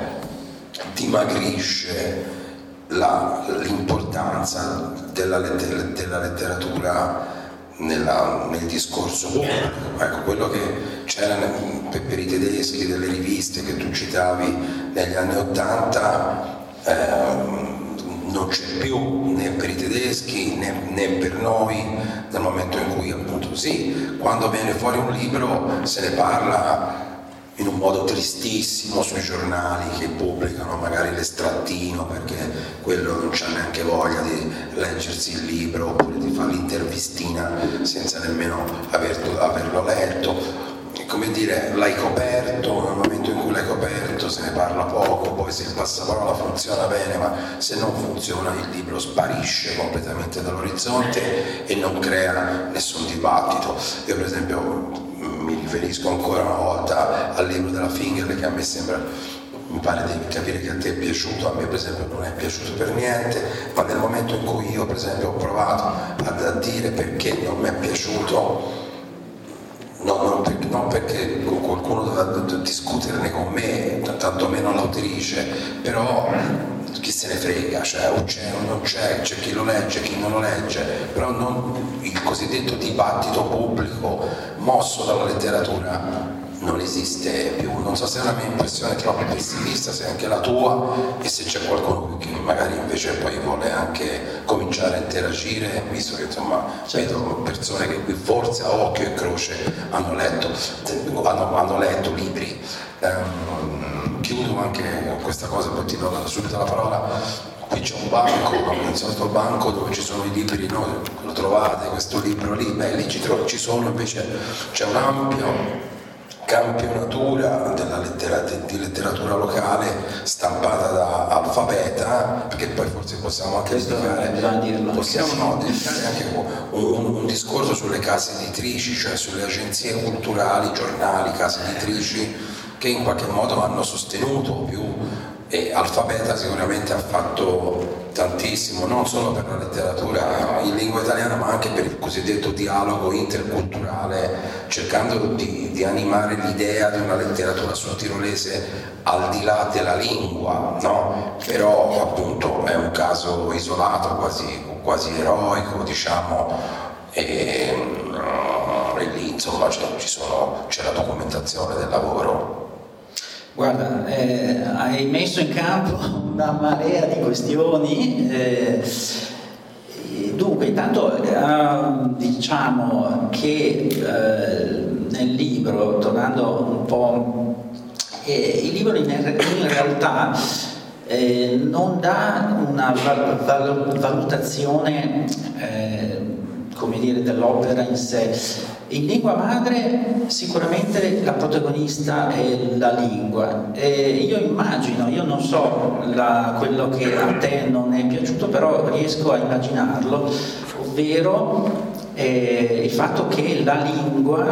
dimagrisce La, l'importanza della, letter- della letteratura nella, nel discorso pubblico. Ecco, quello che c'era per, per i tedeschi delle riviste che tu citavi negli anni Ottanta ehm, non c'è più né per i tedeschi né, né per noi, nel momento in cui appunto sì, quando viene fuori un libro se ne parla in un modo tristissimo sui giornali che pubblicano magari l'estrattino perché quello non c'ha neanche voglia di leggersi il libro oppure di fare l'intervistina senza nemmeno averlo, averlo letto. E come dire, l'hai coperto, nel momento in cui l'hai coperto se ne parla poco, poi se il passaparola funziona bene, ma se non funziona il libro sparisce completamente dall'orizzonte e non crea nessun dibattito. Io per esempio mi riferisco ancora una volta al libro della Fingerle, che a me sembra, mi pare di capire che a te è piaciuto, a me per esempio non è piaciuto per niente, ma nel momento in cui io per esempio ho provato a, a dire perché non mi è piaciuto, no, non, per, non perché qualcuno doveva discuterne con me, tantomeno l'autrice, però chi se ne frega, cioè o c'è o non c'è, c'è chi lo legge, chi non lo legge, però non, il cosiddetto dibattito pubblico mosso dalla letteratura non esiste più. Non so se è una mia impressione troppo pessimista, se è anche la tua, e se c'è qualcuno che magari invece poi vuole anche cominciare a interagire, visto che insomma vedo persone che qui forse a occhio e croce hanno letto, hanno, hanno letto libri. Um, chiudo anche questa cosa, poi ti do subito la parola. Qui c'è un banco, un solito banco dove ci sono i libri, no? Lo trovate questo libro lì, beh lì ci, tro- ci sono, invece c'è un ampio campionatura della lettera, di letteratura locale stampata da Alfabeta, perché poi forse possiamo anche dedicare, possiamo no, dedicare anche un, un, un discorso sulle case editrici, cioè sulle agenzie culturali, giornali, case editrici che in qualche modo hanno sostenuto più, e Alfabeta sicuramente ha fatto tantissimo, non solo per la letteratura in lingua italiana, ma anche per il cosiddetto dialogo interculturale, cercando di, di animare l'idea di una letteratura sudtirolese al di là della lingua, no? Però appunto è un caso isolato, quasi, quasi eroico, diciamo, e, e lì insomma c'è, ci sono, c'è la documentazione del lavoro. Guarda, eh, hai messo in campo una marea di questioni. Eh, dunque, intanto eh, diciamo che eh, nel libro, tornando un po', eh, il libro in, in realtà eh, non dà una val- val- valutazione eh, come dire, dell'opera in sé. In lingua madre sicuramente la protagonista è la lingua, e io immagino, io non so la, quello che a te non è piaciuto, però riesco a immaginarlo, ovvero eh, il fatto che la lingua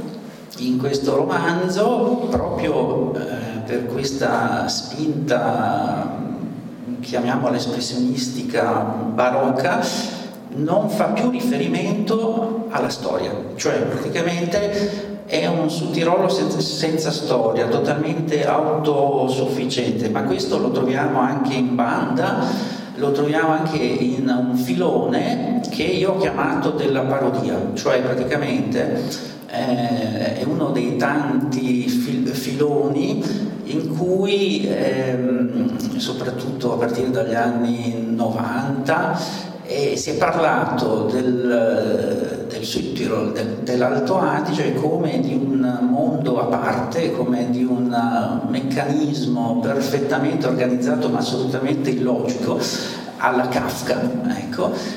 in questo romanzo, proprio eh, per questa spinta, chiamiamola espressionistica barocca, non fa più riferimento alla storia, cioè praticamente è un Sudtirolo senza, senza storia, totalmente autosufficiente, ma questo lo troviamo anche in Banda, lo troviamo anche in un filone che io ho chiamato della parodia, cioè praticamente eh, è uno dei tanti fil- filoni in cui ehm, soprattutto a partire dagli anni novanta e si è parlato del, del Südtirol, del, dell'Alto Adige, come di un mondo a parte, come di un meccanismo perfettamente organizzato ma assolutamente illogico, alla Kafka, ecco.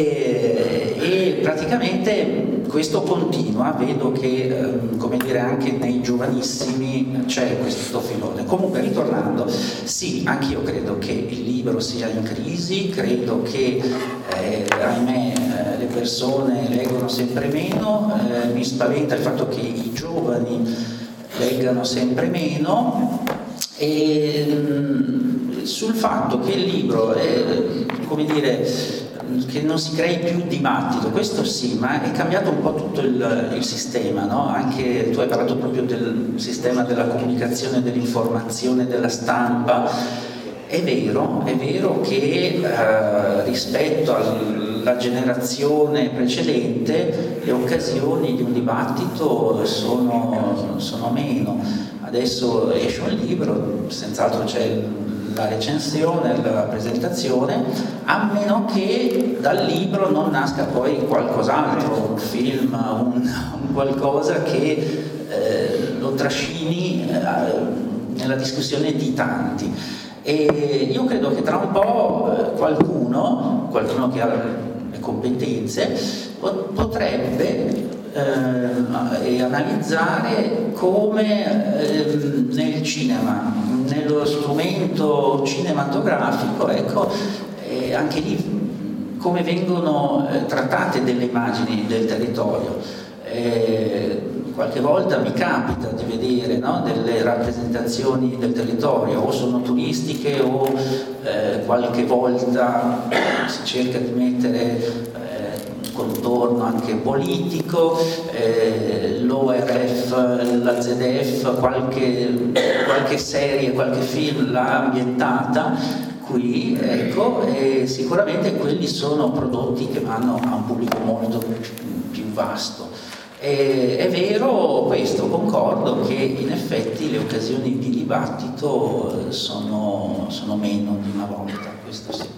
E, e praticamente questo continua, vedo che come dire anche nei giovanissimi c'è questo filone. Comunque, ritornando, sì, anch'io credo che il libro sia in crisi, credo che eh, ahimè eh, le persone leggono sempre meno, eh, mi spaventa il fatto che i giovani leggano sempre meno, e mh, sul fatto che il libro è, come dire, che non si crei più dibattito, questo sì, ma è cambiato un po' tutto il, il sistema, no? Anche tu hai parlato proprio del sistema della comunicazione, dell'informazione, della stampa. È vero, è vero che eh, rispetto alla generazione precedente le occasioni di un dibattito sono, sono meno. Adesso esce un libro, senz'altro c'è la recensione, la presentazione, a meno che dal libro non nasca poi qualcos'altro, un film, un, un qualcosa che eh, lo trascini eh, nella discussione di tanti. E io credo che tra un po' qualcuno, qualcuno che ha le competenze, potrebbe eh, analizzare come eh, nel cinema, nello strumento cinematografico, ecco, eh, anche lì come vengono eh, trattate delle immagini del territorio. Eh, qualche volta mi capita di vedere, no, delle rappresentazioni del territorio, o sono turistiche o eh, qualche volta si cerca di mettere eh, contorno anche politico, eh, l'O R F, la Z F, qualche, qualche serie, qualche film l'ha ambientata qui, ecco, e sicuramente quelli sono prodotti che vanno a un pubblico molto più vasto. E, è vero questo, concordo che in effetti le occasioni di dibattito sono, sono meno di una volta, questo sì.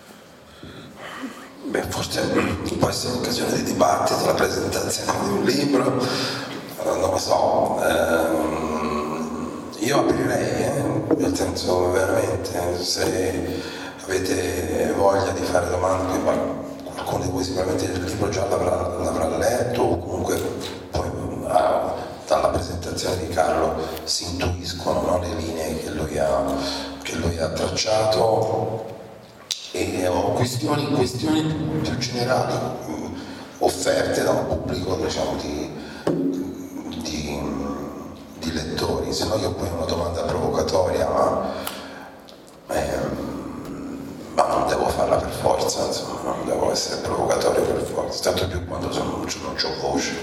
Beh, forse può essere un'occasione di dibattito, la presentazione di un libro, non lo so, ehm, io aprirei, eh, nel senso veramente, se avete voglia di fare domande, qualcuno di voi sicuramente il libro già l'avrà, l'avrà letto, o comunque poi ah, dalla presentazione di Carlo si intuiscono, no, le linee che lui ha, che lui ha tracciato, e ho questioni, questioni più generali mh, offerte da un pubblico, diciamo, di, di, di lettori. Se no io poi una domanda provocatoria, ma, ehm, ma non devo farla per forza, insomma, non devo essere provocatorio per forza, tanto più quando sono, non ho voce.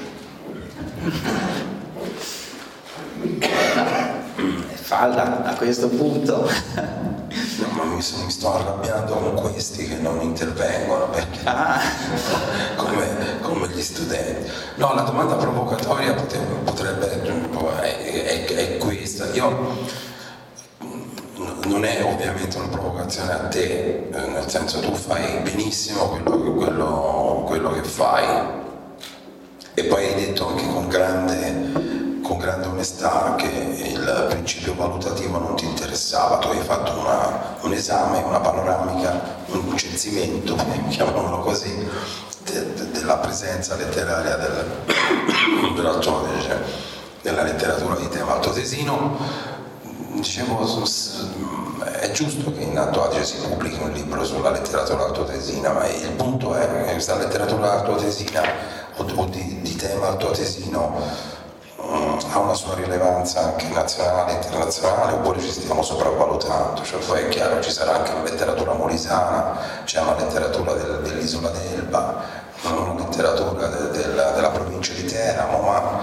Falla a questo punto. No, ma mi, mi sto arrabbiando con questi che non intervengono, perché Ah. come, come gli studenti. No, la domanda provocatoria potrebbe, potrebbe è, è, è questa. Io non è ovviamente una provocazione a te, nel senso, tu fai benissimo quello, quello, quello che fai, e poi hai detto anche con grande con grande onestà che il principio valutativo non ti interessava. Tu hai fatto una, un esame, una panoramica, un censimento, chiamiamolo così, de, de, della presenza letteraria del, dell'altoatesino, della letteratura di tema altoatesino. Dicevo, è giusto che in Alto Adige si pubblichi un libro sulla letteratura altoatesina, ma il punto è che questa letteratura altoatesina o, o di, di tema altoatesino ha una sua rilevanza anche nazionale e internazionale, oppure ci stiamo sopravvalutando. Cioè, poi è chiaro, ci sarà anche una letteratura molisana, c'è una letteratura del, dell'isola d'Elba, una letteratura de, de, della, della provincia di Teramo, ma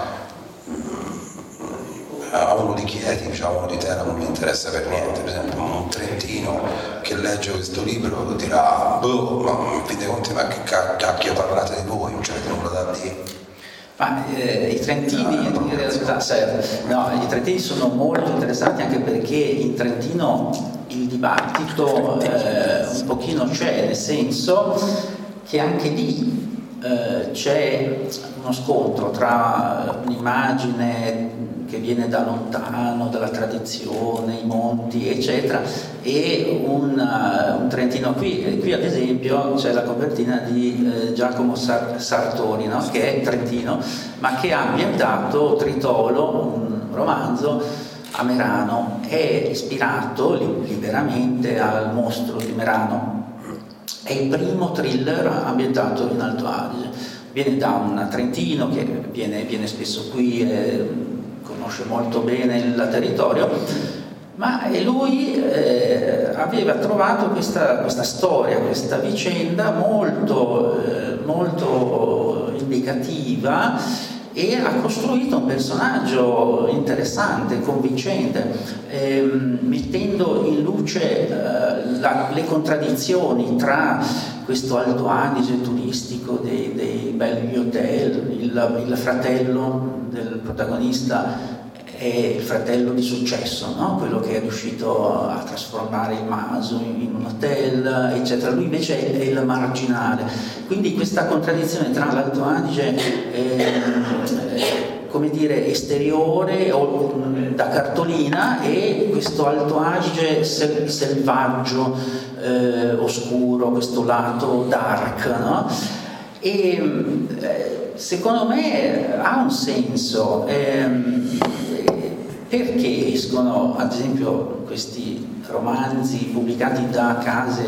mh, a uno di Chieti, diciamo, a uno di Teramo non mi interessa per niente. Per esempio un trentino che legge questo libro dirà: boh, ma in fin dei conti, ma che cacchio parlate di voi, non c'avete nulla da dire. Ma eh, i trentini, in realtà, no, i trentini sono molto interessanti, anche perché in Trentino il dibattito eh, un pochino c'è, nel senso che anche lì eh, c'è uno scontro tra un'immagine che viene da lontano, dalla tradizione, i monti, eccetera, e un, uh, un Trentino. Qui, qui ad esempio c'è la copertina di eh, Giacomo Sar- Sartori, no? Che è trentino, ma che ha ambientato Tritolo, un romanzo, a Merano. È ispirato li- liberamente al mostro di Merano. È il primo thriller ambientato in Alto Adige. Viene da un trentino che viene, viene spesso qui, eh, conosce molto bene il territorio, ma lui eh, aveva trovato questa, questa storia, questa vicenda molto, eh, molto indicativa, e ha costruito un personaggio interessante, convincente, ehm, mettendo in luce eh, la, le contraddizioni tra questo Alto Adige turistico dei, dei belli hotel. Il, il fratello del protagonista è il fratello di successo, no? Quello che è riuscito a trasformare il Maso in un hotel, eccetera. Lui invece è il marginale. Quindi questa contraddizione tra l'Alto Adige eh, come dire, esteriore o da cartolina, e questo Alto Adige sel- selvaggio, eh, oscuro, questo lato dark, no? E eh, secondo me ha un senso. Ehm, perché escono ad esempio questi romanzi pubblicati da case?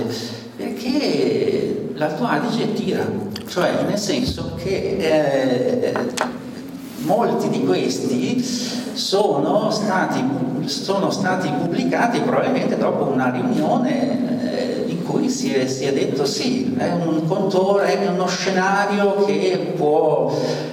Perché l'Alto Adige tira, cioè nel senso che eh, molti di questi sono stati, sono stati pubblicati probabilmente dopo una riunione eh, in cui si è, si è detto sì, è un contore, è uno scenario che può...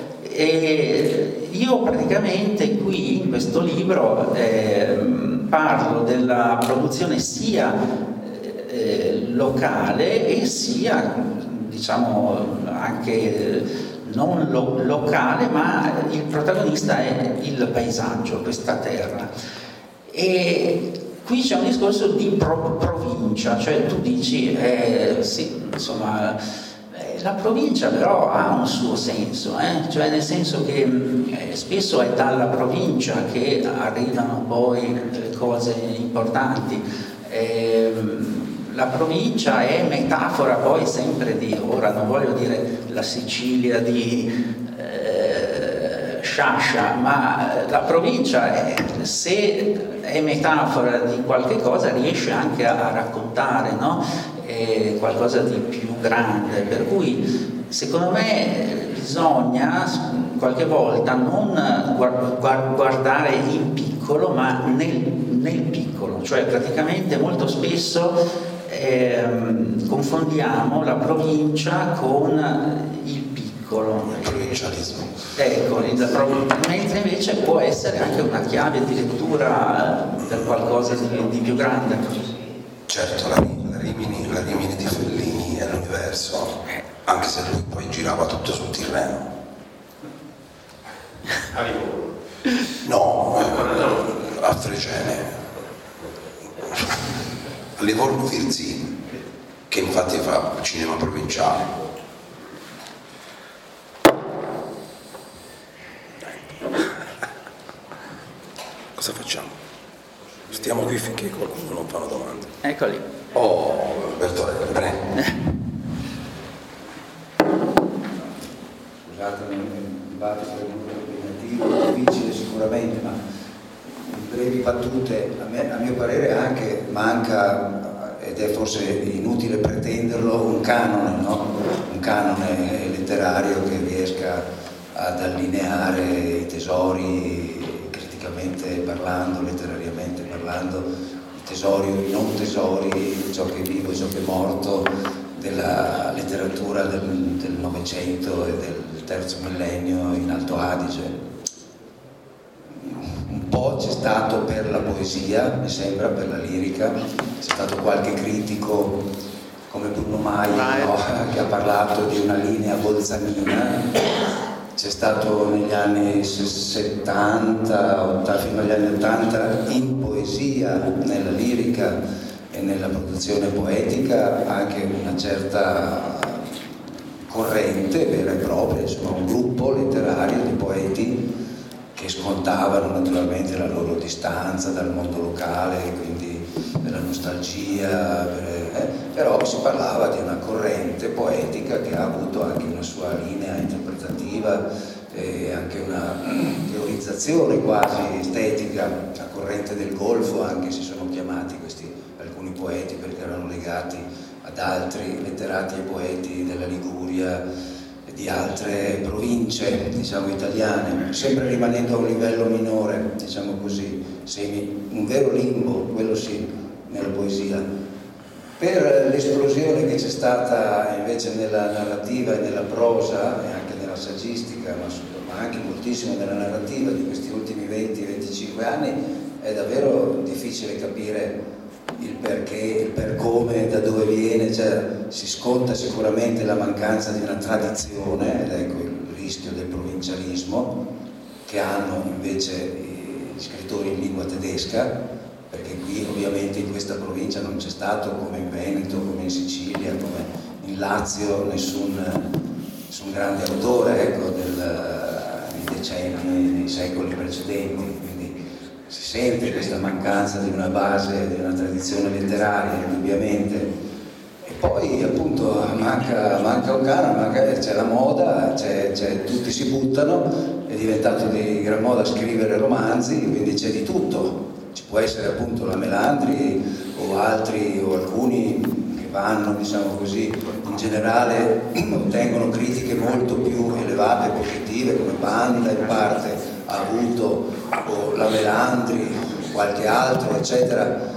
E io praticamente qui in questo libro eh, parlo della produzione sia eh, locale e sia, diciamo, anche non lo- locale, ma il protagonista è il paesaggio, questa terra. E qui c'è un discorso di pro- provincia, cioè tu dici, eh, sì, insomma... La provincia però ha un suo senso, eh? Cioè nel senso che eh, spesso è dalla provincia che arrivano poi le cose importanti. Eh, la provincia è metafora poi sempre di, ora non voglio dire la Sicilia di eh, Sciascia, ma la provincia è, se è metafora di qualche cosa, riesce anche a, a raccontare, no? È qualcosa di più grande, per cui secondo me bisogna qualche volta non guardare in piccolo, ma nel, nel piccolo, cioè praticamente molto spesso ehm, confondiamo la provincia con il piccolo. Il provincialismo. Ecco, mentre invece può essere anche una chiave di lettura per qualcosa di, di più grande. Certo, la, la, Rimini, la Rimini di Fellini è l'universo, anche se lui poi girava tutto sul Tirreno. A Livorno? No, eh, a Fregene. A Livorno Virzini, che infatti fa cinema provinciale. Cosa facciamo? Stiamo qui finché qualcuno non fa una domanda. Eccoli. Oh, Alberto, prego. Scusate, il dibattito è molto impegnativo, difficile sicuramente, ma in brevi battute, a, me, a mio parere anche manca, ed è forse inutile pretenderlo, un canone, no? Un canone letterario che riesca ad allineare i tesori, parlando, letterariamente parlando, i tesori o i non tesori, ciò che è vivo e ciò che è morto della letteratura del, del Novecento e del terzo millennio in Alto Adige. Un po' c'è stato per la poesia, mi sembra, per la lirica, c'è stato qualche critico come Bruno Maio, no? Che ha parlato di una linea bolzanina. C'è stato negli anni settanta, fino agli anni ottanta, in poesia, nella lirica e nella produzione poetica, anche una certa corrente vera e propria, insomma un gruppo letterario di poeti che scontavano naturalmente la loro distanza dal mondo locale, quindi della nostalgia, eh, però si parlava di una corrente poetica che ha avuto anche una sua linea interpretativa e anche una teorizzazione quasi estetica. La corrente del Golfo anche si sono chiamati questi alcuni poeti perché erano legati ad altri letterati e poeti della Liguria e di altre province, diciamo, italiane, sempre rimanendo a un livello minore, diciamo così, semi, un vero limbo, quello sì, nella poesia. Per l'esplosione che c'è stata invece nella narrativa e nella prosa e anche nella saggistica, ma, ma anche moltissimo nella narrativa di questi ultimi venti venticinque anni, è davvero difficile capire il perché, il per come, da dove viene, cioè, si sconta sicuramente la mancanza di una tradizione, ed ecco il rischio del provincialismo che hanno invece gli scrittori in lingua tedesca, perché qui ovviamente in questa provincia non c'è stato, come in Veneto, come in Sicilia, come in Lazio, nessun, nessun grande autore, ecco, del, nei decenni, nei secoli precedenti, quindi si sente questa mancanza di una base, di una tradizione letteraria, indubbiamente. E poi appunto manca, manca un canone, manca, c'è la moda, c'è, c'è, tutti si buttano, è diventato di gran moda scrivere romanzi, quindi c'è di tutto. Ci può essere appunto la Melandri o altri o alcuni che vanno, diciamo così, in generale ottengono critiche molto più elevate e positive, come Banda in parte ha avuto, o la Melandri, qualche altro, eccetera.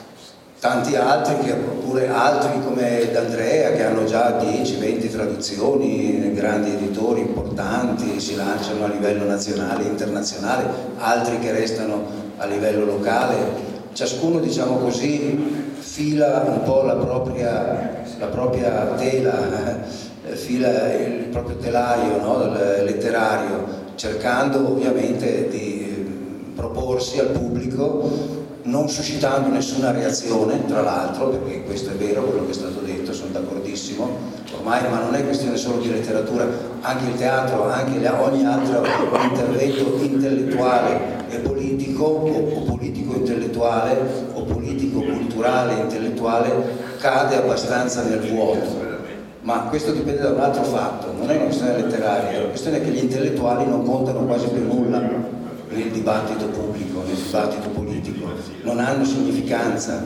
Tanti altri, che, oppure altri come D'Andrea, che hanno già dieci venti traduzioni, grandi editori importanti, si lanciano a livello nazionale e internazionale, altri che restano a livello locale. Ciascuno, diciamo così, fila un po' la propria, la propria tela, fila il proprio telaio, no? Letterario, cercando ovviamente di proporsi al pubblico, non suscitando nessuna reazione, tra l'altro, perché questo è vero, quello che è stato detto, sono d'accordissimo, ormai, ma non è questione solo di letteratura, anche il teatro, anche ogni altro intervento intellettuale e politico, o, o politico-intellettuale, o politico-culturale intellettuale, cade abbastanza nel vuoto. ma questo dipende da un altro fatto, non è una questione letteraria, la questione è che gli intellettuali non contano quasi per nulla nel dibattito pubblico, nel dibattito politico, non hanno significanza.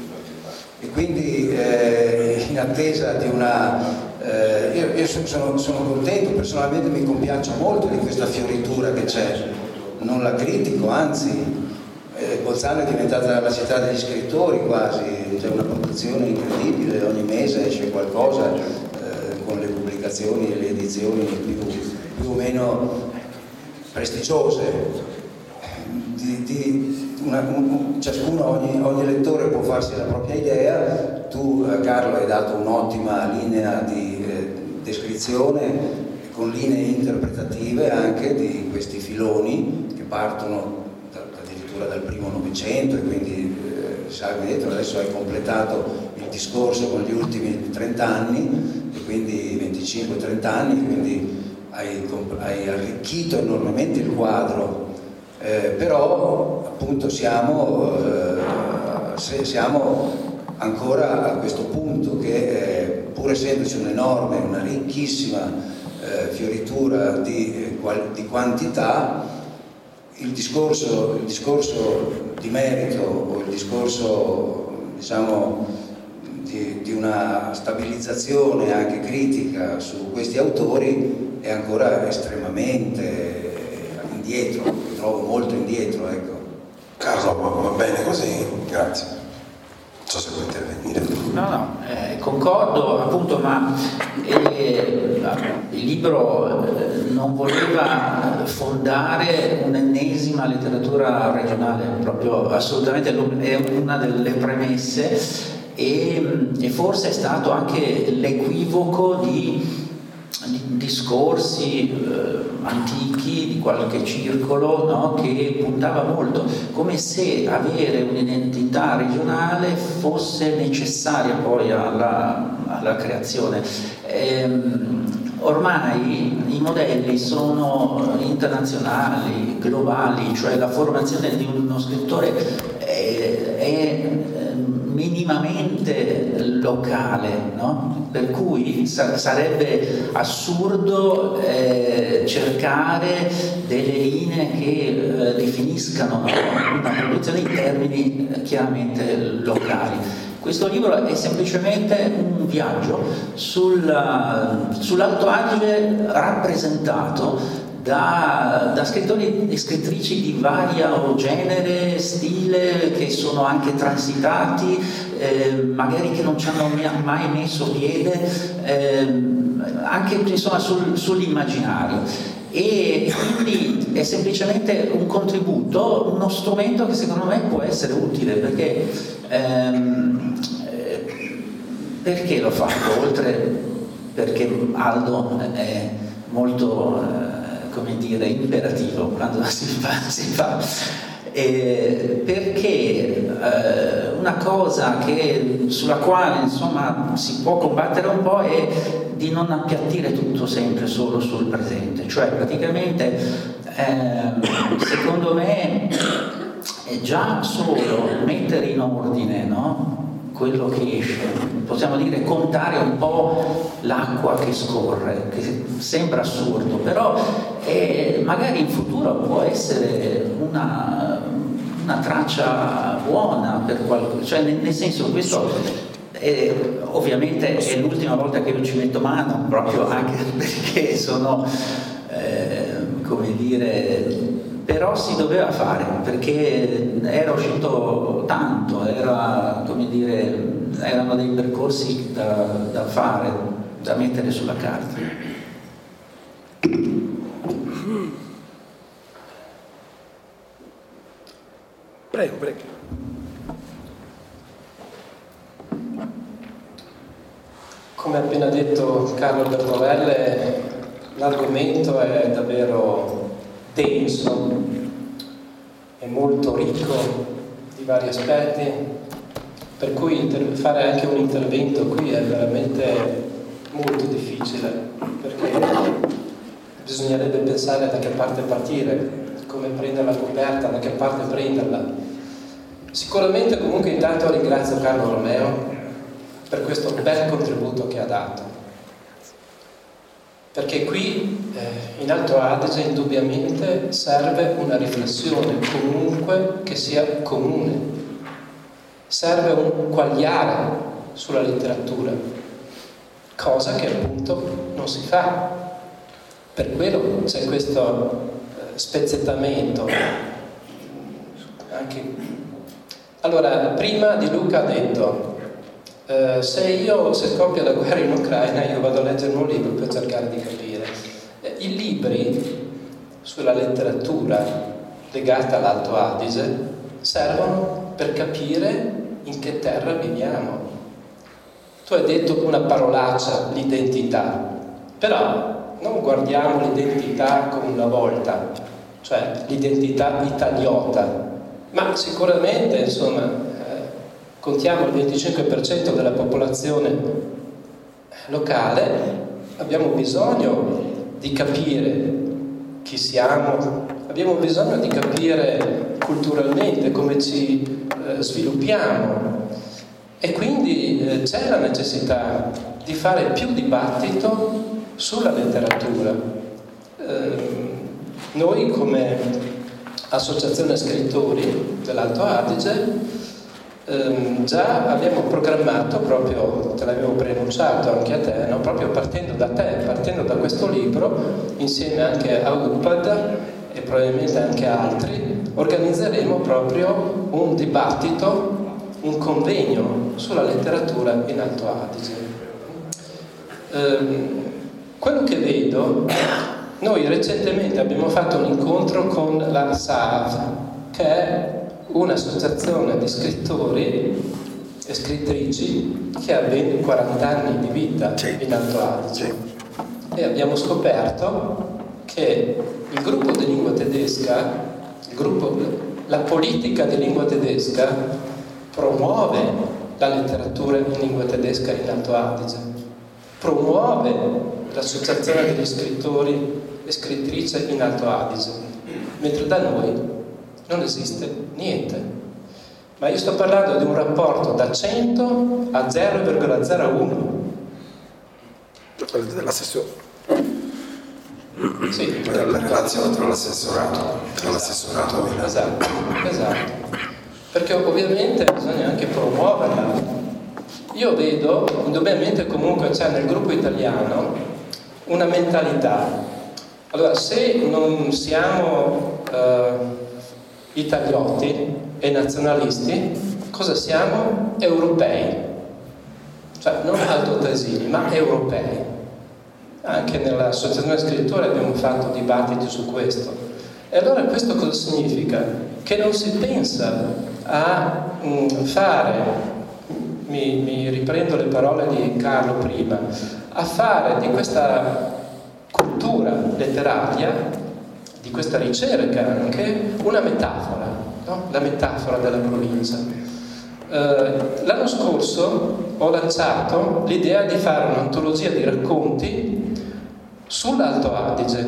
E quindi eh, in attesa di una... Eh, io, io sono, sono contento, personalmente mi compiaccio molto di questa fioritura che c'è, non la critico, anzi eh, Bolzano è diventata la città degli scrittori quasi, c'è una produzione incredibile, ogni mese esce qualcosa eh, con le pubblicazioni e le edizioni più, più o meno prestigiose. Di, di una, un, ciascuno, ogni, ogni lettore può farsi la propria idea. Tu eh, Carlo hai dato un'ottima linea di eh, descrizione con linee interpretative anche di questi filoni che partono da, addirittura dal primo Novecento e quindi eh, salgono dietro. Adesso hai completato il discorso con gli ultimi trenta anni e quindi venticinque trenta anni, quindi hai, hai arricchito enormemente il quadro. Eh, però appunto siamo, eh, se, siamo ancora a questo punto che eh, pur essendoci un'enorme, una ricchissima eh, fioritura di, eh, qual, di quantità, il discorso, il discorso di merito o il discorso diciamo di, di una stabilizzazione anche critica su questi autori è ancora estremamente indietro, mi trovo molto indietro, ecco. Carlo, va bene così? Grazie. Non so se vuoi intervenire. No, no, eh, concordo appunto, ma eh, il libro eh, non voleva fondare un'ennesima letteratura regionale, proprio assolutamente è una delle premesse e, e forse è stato anche l'equivoco di discorsi eh, antichi di qualche circolo, no? Che puntava molto, come se avere un'identità regionale fosse necessaria poi alla, alla creazione. Ehm, ormai i modelli sono internazionali, globali, cioè la formazione di uno scrittore è, è minimamente locale, no? Per cui sa- sarebbe assurdo eh, cercare delle linee che eh, definiscano, no? Una produzione in termini eh, chiaramente locali. Questo libro è semplicemente un viaggio sul, sull'Alto Adige rappresentato Da, da scrittori e scrittrici di vario genere, stile, che sono anche transitati, eh, magari che non ci hanno mai messo piede, eh, anche insomma, sul, sull'immaginario. E quindi è semplicemente un contributo, uno strumento che secondo me può essere utile, perché, ehm, perché l'ho fatto? Oltre perché Aldo è molto... Eh, come dire, imperativo quando si fa, si fa. Eh, perché eh, una cosa che, sulla quale insomma si può combattere un po' è di non appiattire tutto sempre solo sul presente, cioè praticamente eh, secondo me è già solo mettere in ordine, no? Quello che esce, possiamo dire contare un po' l'acqua che scorre, che sembra assurdo, però eh, magari in futuro può essere una, una traccia buona per qualcosa, cioè nel, nel senso questo è, ovviamente è l'ultima volta che io ci metto mano, proprio anche perché sono, eh, come dire, però si doveva fare, perché era uscito tanto, era, come dire, erano dei percorsi da, da fare, da mettere sulla carta. Prego, prego. Come ha appena detto Carlo Bertovelle, l'argomento è davvero denso, è molto ricco di vari aspetti, per cui fare anche un intervento qui è veramente molto difficile, perché bisognerebbe pensare da che parte partire, come prendere la coperta, da che parte prenderla. Sicuramente comunque intanto ringrazio Carlo Romeo per questo bel contributo che ha dato. perché qui eh, in Alto Adige indubbiamente serve una riflessione comunque che sia comune, serve un quagliare sulla letteratura, cosa che appunto non si fa. Per quello c'è questo eh, spezzettamento. Anche... Allora, prima Di Luca ha detto Uh, se io, se scoppia la guerra in Ucraina, io vado a leggere un libro per cercare di capire. Eh, I libri sulla letteratura legata all'Alto Adige servono per capire in che terra viviamo. Tu hai detto una parolaccia, l'identità, però non guardiamo l'identità come una volta, cioè l'identità italiota, ma sicuramente, insomma, contiamo il venticinque per cento della popolazione locale, abbiamo bisogno di capire chi siamo, abbiamo bisogno di capire culturalmente come ci eh, sviluppiamo, e quindi eh, c'è la necessità di fare più dibattito sulla letteratura. Eh, noi come Associazione Scrittori dell'Alto Adige Um, già abbiamo programmato, proprio te l'avevo preannunciato anche a te, no? Proprio partendo da te, partendo da questo libro, insieme anche a U P A D e probabilmente anche altri, organizzeremo proprio un dibattito, un convegno sulla letteratura in Alto Adige. Um, quello che vedo, noi recentemente abbiamo fatto un incontro con la S A V, che è un'associazione di scrittori e scrittrici che ha ben quaranta anni di vita in Alto Adige, e abbiamo scoperto che il gruppo di lingua tedesca, il gruppo, la politica di lingua tedesca promuove la letteratura in lingua tedesca in Alto Adige, promuove l'associazione degli scrittori e scrittrici in Alto Adige, mentre da noi non esiste niente. Ma io sto parlando di un rapporto da cento a zero virgola zero uno. Dell'assessore. Sì, la relazione tra l'assessorato tra l'assessorato e la... esatto, esatto. Perché ovviamente bisogna anche promuoverla. Io vedo, indubbiamente comunque c'è nel gruppo italiano una mentalità. Allora, se non siamo eh, italiotti e nazionalisti, cosa siamo? Europei, cioè non altoatesini ma europei. Anche nell'associazione scrittori abbiamo fatto dibattiti su questo. E allora questo cosa significa? Che non si pensa a mh, fare, mi, mi riprendo le parole di Carlo prima, a fare di questa cultura letteraria, di questa ricerca anche, una metafora, no? La metafora della provincia. Eh, l'anno scorso ho lanciato l'idea di fare un'antologia di racconti sull'Alto Adige,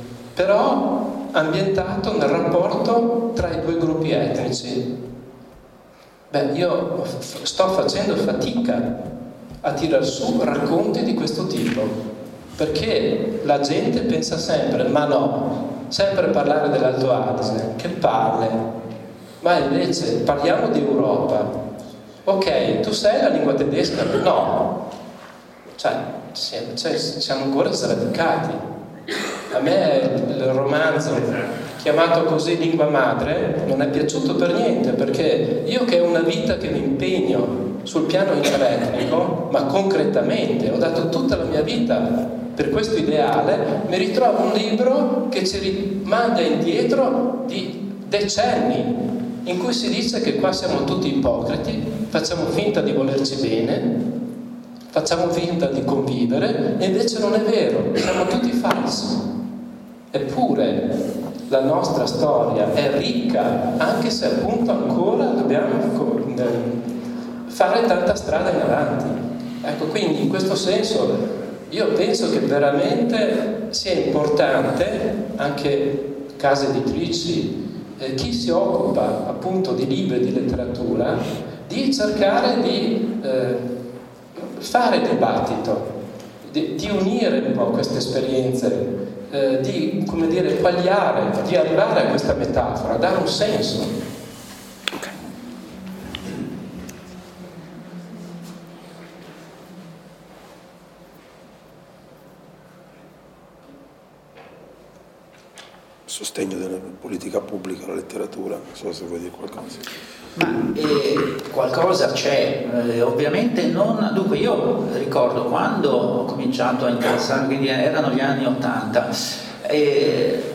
però ambientato nel rapporto tra i due gruppi etnici. Beh, io sto facendo fatica a tirar su racconti di questo tipo, perché la gente pensa sempre, ma no, sempre parlare dell'Alto Adige, che palle, ma invece parliamo di Europa. Ok, tu sai la lingua tedesca? No, cioè, cioè siamo ancora sradicati. A me il romanzo chiamato così Lingua Madre non è piaciuto per niente, perché io che ho una vita che mi impegno sul piano intellettico, ma concretamente ho dato tutta la mia vita per questo ideale, mi ritrovo un libro che ci rimanda indietro di decenni, in cui si dice che qua siamo tutti ipocriti, facciamo finta di volerci bene, facciamo finta di convivere, e invece non è vero, siamo tutti falsi. Eppure la nostra storia è ricca, anche se appunto ancora dobbiamo fare tanta strada in avanti. Ecco, quindi in questo senso io penso che veramente sia importante, anche case editrici, eh, chi si occupa appunto di libri e di letteratura, di cercare di eh, fare dibattito. di, di unire un po' queste esperienze, eh, di, come dire, pagliare, di arrivare a questa metafora, dare un senso. Sostegno della politica pubblica alla letteratura, non so se vuoi dire qualcosa. Ma eh, qualcosa c'è, eh, ovviamente non... Dunque io ricordo quando ho cominciato a interessarmi, quindi erano gli anni Ottanta, eh,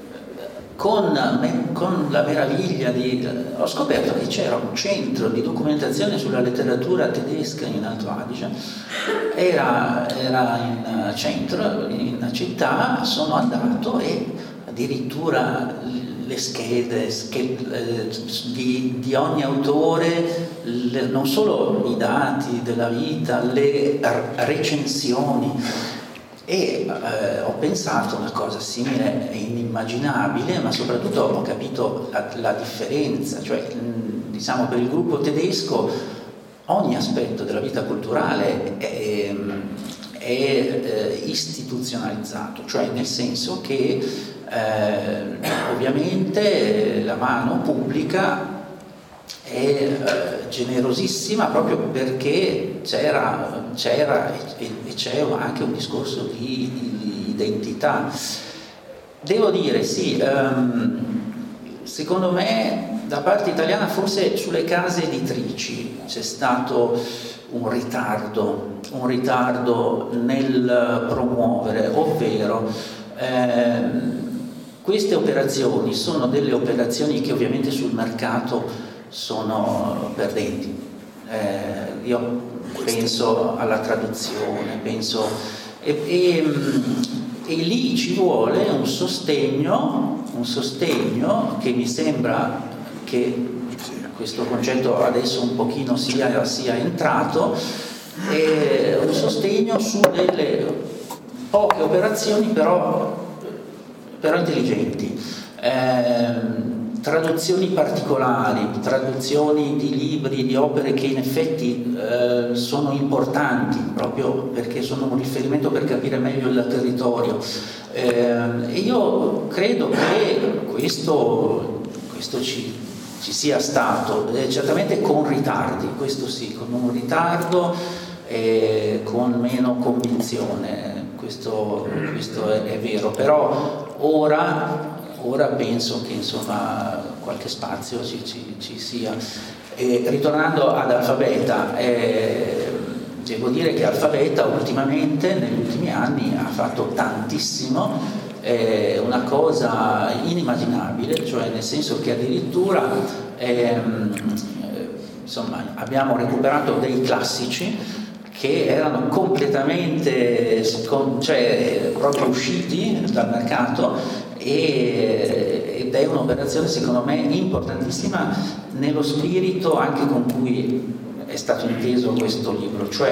con, con la meraviglia di... ho scoperto che c'era un centro di documentazione sulla letteratura tedesca in Alto Adige, era, era in centro, in città, sono andato e addirittura le schede, schede di, di ogni autore, le, non solo i dati della vita, le recensioni, e eh, ho pensato una cosa simile e inimmaginabile, ma soprattutto ho capito la, la differenza, cioè diciamo per il gruppo tedesco ogni aspetto della vita culturale è, è eh, istituzionalizzato, cioè nel senso che Eh, ovviamente la mano pubblica è eh, generosissima proprio perché c'era, c'era e, e c'è anche un discorso di, di identità. Devo dire sì, ehm, secondo me da parte italiana forse sulle case editrici c'è stato un ritardo, un ritardo nel promuovere, ovvero ehm, queste operazioni sono delle operazioni che ovviamente sul mercato sono perdenti. Eh, io penso alla traduzione, penso e, e, e lì ci vuole un sostegno, un sostegno che mi sembra che questo concetto adesso un pochino sia, sia entrato, e un sostegno su delle poche operazioni però però intelligenti, eh, traduzioni particolari, traduzioni di libri, di opere che in effetti eh, sono importanti proprio perché sono un riferimento per capire meglio il territorio. Eh, e io credo che questo, questo ci, ci sia stato, eh, certamente con ritardi, questo sì, con un ritardo e con meno convinzione. Questo, questo è, è vero, però ora, ora penso che insomma qualche spazio ci, ci, ci sia. E ritornando ad Alfabeta, eh, devo dire che Alfabeta ultimamente, negli ultimi anni, ha fatto tantissimo, eh, una cosa inimmaginabile, cioè nel senso che addirittura ehm, insomma, abbiamo recuperato dei classici che erano completamente, cioè proprio usciti dal mercato, e, ed è un'operazione secondo me importantissima nello spirito anche con cui è stato inteso questo libro, cioè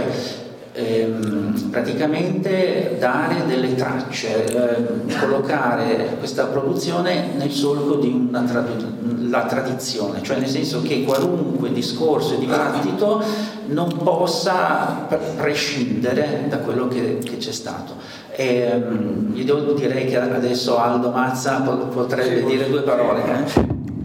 ehm, praticamente dare delle tracce, ehm, collocare questa produzione nel solco di una tradu- la tradizione, cioè nel senso che qualunque discorso e dibattito non possa prescindere da quello che, che c'è stato. E, um, io devo dire che adesso Aldo Mazza potrebbe dire due parole. Eh?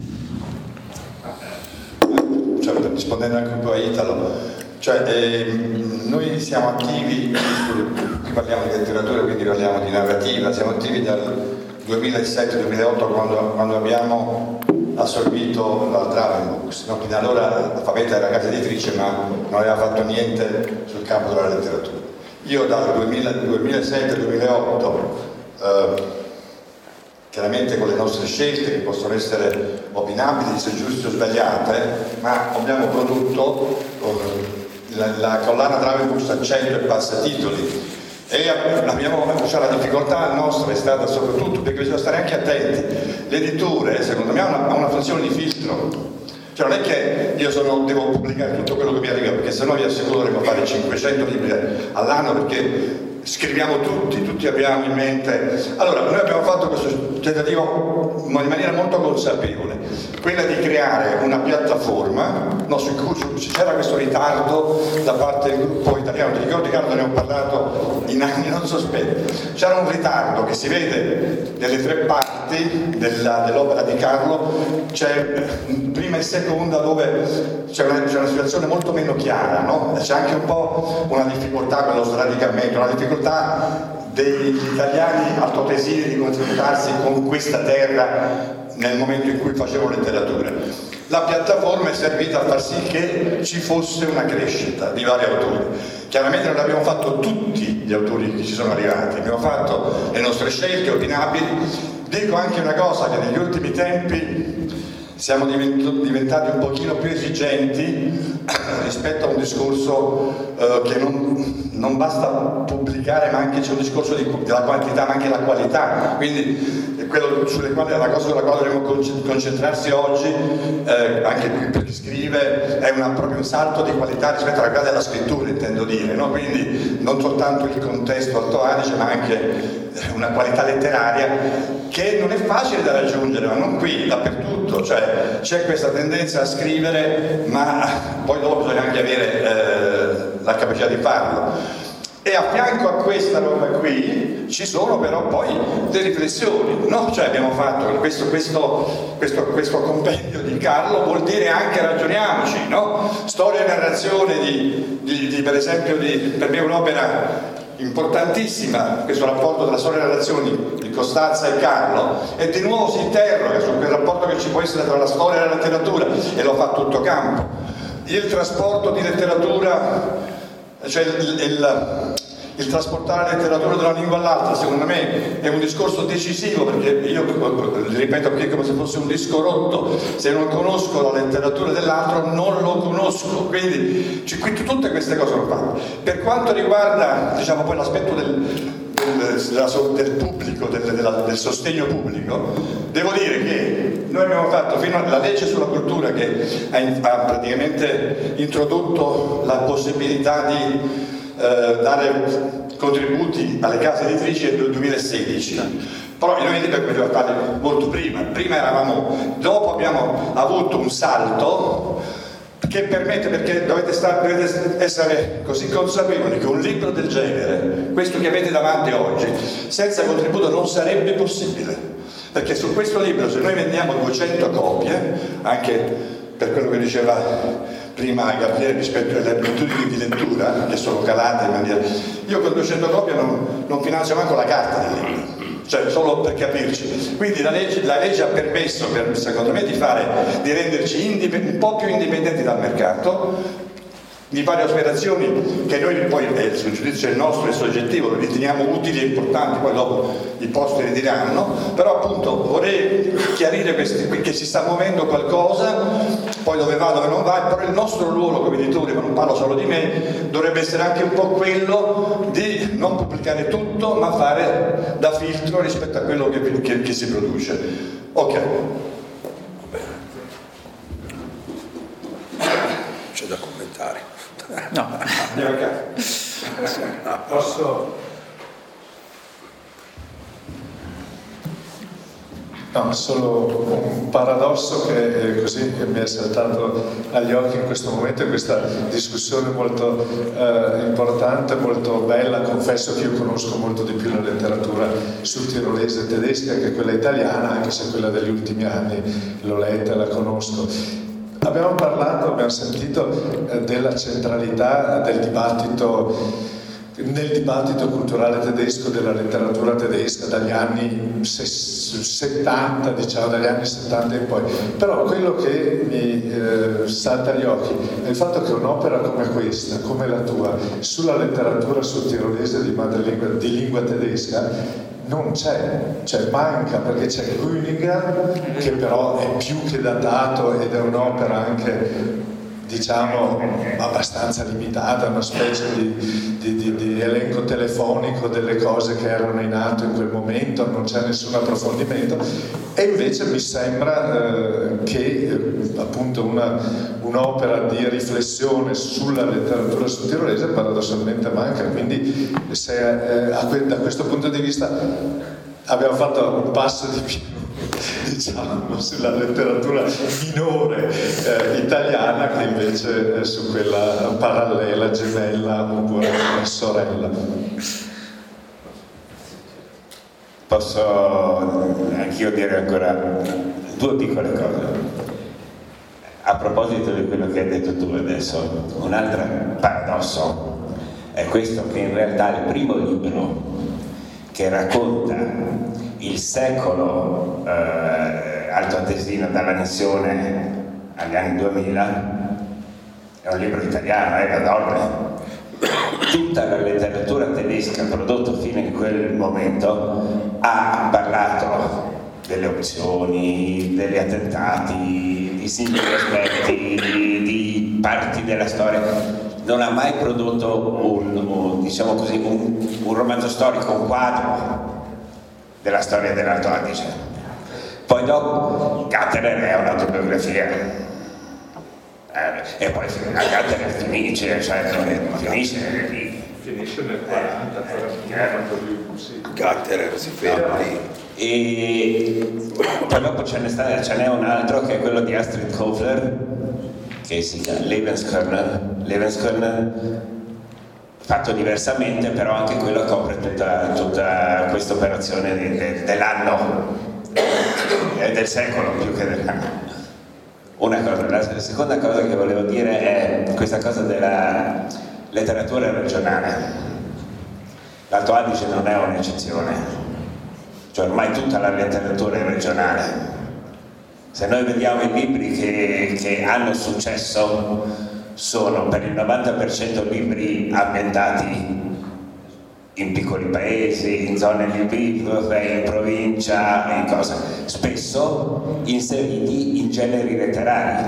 Cioè, rispondendo anche un po' a Italo, cioè, eh, noi siamo attivi, qui parliamo di letteratura, quindi parliamo di narrativa, siamo attivi dal duemilasette duemilaotto quando, quando abbiamo assorbito l'Altraven Books, no? Fino allora Alfabeta era casa editrice ma non aveva fatto niente sul campo della letteratura. Io dal duemilasette duemilaotto, eh, chiaramente con le nostre scelte che possono essere opinabili se giuste o sbagliate, ma abbiamo prodotto eh, la, la collana Travel Books a cento e passa titoli. E abbiamo, cioè, la difficoltà nostra è stata soprattutto perché bisogna stare anche attenti. L'editore, secondo me, ha una, ha una funzione di filtro. Cioè non è che io sono, devo pubblicare tutto quello che mi arriva, perché sennò vi assicuro dovremmo fare cinquecento libri all'anno, perché scriviamo tutti, tutti abbiamo in mente. Allora, noi abbiamo fatto questo tentativo in maniera molto consapevole, quella di creare una piattaforma, no, su cui c'era questo ritardo da parte del gruppo italiano. Ti ricordi, Carlo, ne ho parlato in anni non sospetti. C'era un ritardo che si vede nelle tre parti della, dell'opera di Carlo, c'è prima e seconda dove c'è una, c'è una situazione molto meno chiara, no? C'è anche un po' una difficoltà con lo sradicamento, una difficoltà degli italiani altoatesini di confrontarsi con questa terra nel momento in cui facevo letteratura. La piattaforma è servita a far sì che ci fosse una crescita di vari autori. Chiaramente non abbiamo fatto tutti gli autori che ci sono arrivati, abbiamo fatto le nostre scelte opinabili. Dico anche una cosa, che negli ultimi tempi siamo diventati un pochino più esigenti rispetto a un discorso eh, che non, non basta pubblicare, ma anche c'è un discorso di, della quantità ma anche la qualità, quindi quello sulle quali, la cosa sulla quale dovremmo concentrarsi oggi, eh, anche qui per chi scrive, è una, proprio un salto di qualità rispetto alla qualità della scrittura, intendo dire, no? Quindi non soltanto il contesto Alto Adige ma anche una qualità letteraria che non è facile da raggiungere, ma non qui, dappertutto, cioè c'è questa tendenza a scrivere, ma poi dopo bisogna anche avere eh, la capacità di farlo. E a fianco a questa roba qui ci sono però poi delle riflessioni, no? Cioè abbiamo fatto questo, questo, questo, questo compendio di Carlo, vuol dire anche ragioniamoci, no? Storia e narrazione di, di, di per esempio, di, per me è un'opera importantissima, questo rapporto tra storia e narrazioni di Costanza e Carlo, e di nuovo si interroga su quel rapporto che ci può essere tra la storia e la letteratura, e lo fa a tutto campo. Il trasporto di letteratura, cioè il, il, il trasportare la letteratura da una lingua all'altra, secondo me è un discorso decisivo, perché io ripeto qui come se fosse un disco rotto: se non conosco la letteratura dell'altro non lo conosco, quindi cioè, qui tutte queste cose sono fatte. Per quanto riguarda, diciamo, poi l'aspetto del, del, del pubblico, del, della, del sostegno pubblico, devo dire che noi abbiamo fatto fino alla legge sulla cultura, che ha, ha praticamente introdotto la possibilità di eh, dare contributi alle case editrici nel duemilasedici, però noi dobbiamo fare molto prima, prima eravamo, dopo abbiamo avuto un salto che permette, perché dovete, stare, dovete essere così consapevoli che un libro del genere, questo che avete davanti oggi, senza contributo non sarebbe possibile, perché su questo libro, se noi vendiamo duecento copie, anche per quello che diceva prima Gabriele rispetto alle abitudini di lettura che sono calate in maniera, io con duecento copie non, non finanzio manco la carta del libro, cioè solo per capirci. Quindi la legge, la legge ha permesso, per, secondo me, di fare, di renderci un po' più indipendenti dal mercato, di varie operazioni che noi poi, eh, il giudizio è nostro, è soggettivo, lo riteniamo utili e importanti, poi dopo i posti ne diranno, però appunto vorrei chiarire questi, che si sta muovendo qualcosa, poi dove va, dove non va, però il nostro ruolo come editori, ma non parlo solo di me, dovrebbe essere anche un po' quello di non pubblicare tutto, ma fare da filtro rispetto a quello che, che, che si produce. Ok. C'è da commentare. No, andiamo a casa. Posso? No, solo un paradosso che così che mi è saltato agli occhi in questo momento, è questa discussione molto eh, importante, molto bella. Confesso che io conosco molto di più la letteratura sudtirolese tedesca che quella italiana, anche se quella degli ultimi anni l'ho letta e la conosco. Abbiamo parlato, abbiamo sentito eh, della centralità del dibattito, nel dibattito culturale tedesco, della letteratura tedesca dagli anni settanta, diciamo dagli anni settanta in poi. Però quello che mi eh, salta agli occhi è il fatto che un'opera come questa, come la tua, sulla letteratura sudtirolese di madrelingua, di lingua tedesca, non c'è, cioè manca, perché c'è Grüninger che però è più che datato ed è un'opera anche diciamo abbastanza limitata, una specie di, di, di, di elenco telefonico delle cose che erano in atto in quel momento, non c'è nessun approfondimento, e invece mi sembra eh, che eh, appunto una, un'opera di riflessione sulla letteratura sudtirolese paradossalmente manca, quindi se, eh, da questo punto di vista abbiamo fatto un passo di più, diciamo, sulla letteratura minore eh, italiana che invece eh, su quella parallela, gemella oppure sorella. Posso anch'io dire ancora due piccole cose a proposito di quello che hai detto tu adesso. Un altro paradosso è questo, che in realtà il primo libro che racconta il secolo eh, altoatesino dall'annessione agli anni duemila è un libro italiano, è da donne. Tutta la letteratura tedesca prodotta fino in quel momento ha parlato delle opzioni, degli attentati, di singoli aspetti, di, di parti della storia. Non ha mai prodotto un, un, diciamo così, un, un romanzo storico, un quadro della storia dell'Alto Adige. Poi dopo Gatterer è un'autobiografia, eh, e poi a Gatterer finisce, cioè non finisce lì. Finisce nel quaranta, però Gatterer si ferma lì. E poi dopo ce n'è, sta, ce n'è un altro che è quello di Astrid Kofler, che si chiama Lebenskörner, Lebenskörner fatto diversamente, però anche quello copre tutta, tutta questa operazione de, de, dell'anno e del secolo più che dell'anno. Una cosa, la seconda cosa che volevo dire è questa cosa della letteratura regionale. L'Alto Adige non è un'eccezione, cioè ormai tutta la letteratura è regionale. Se noi vediamo i libri che, che hanno successo, sono per il novanta per cento libri ambientati in piccoli paesi, in zone limitrofe, in provincia, in cose, spesso inseriti in generi letterari.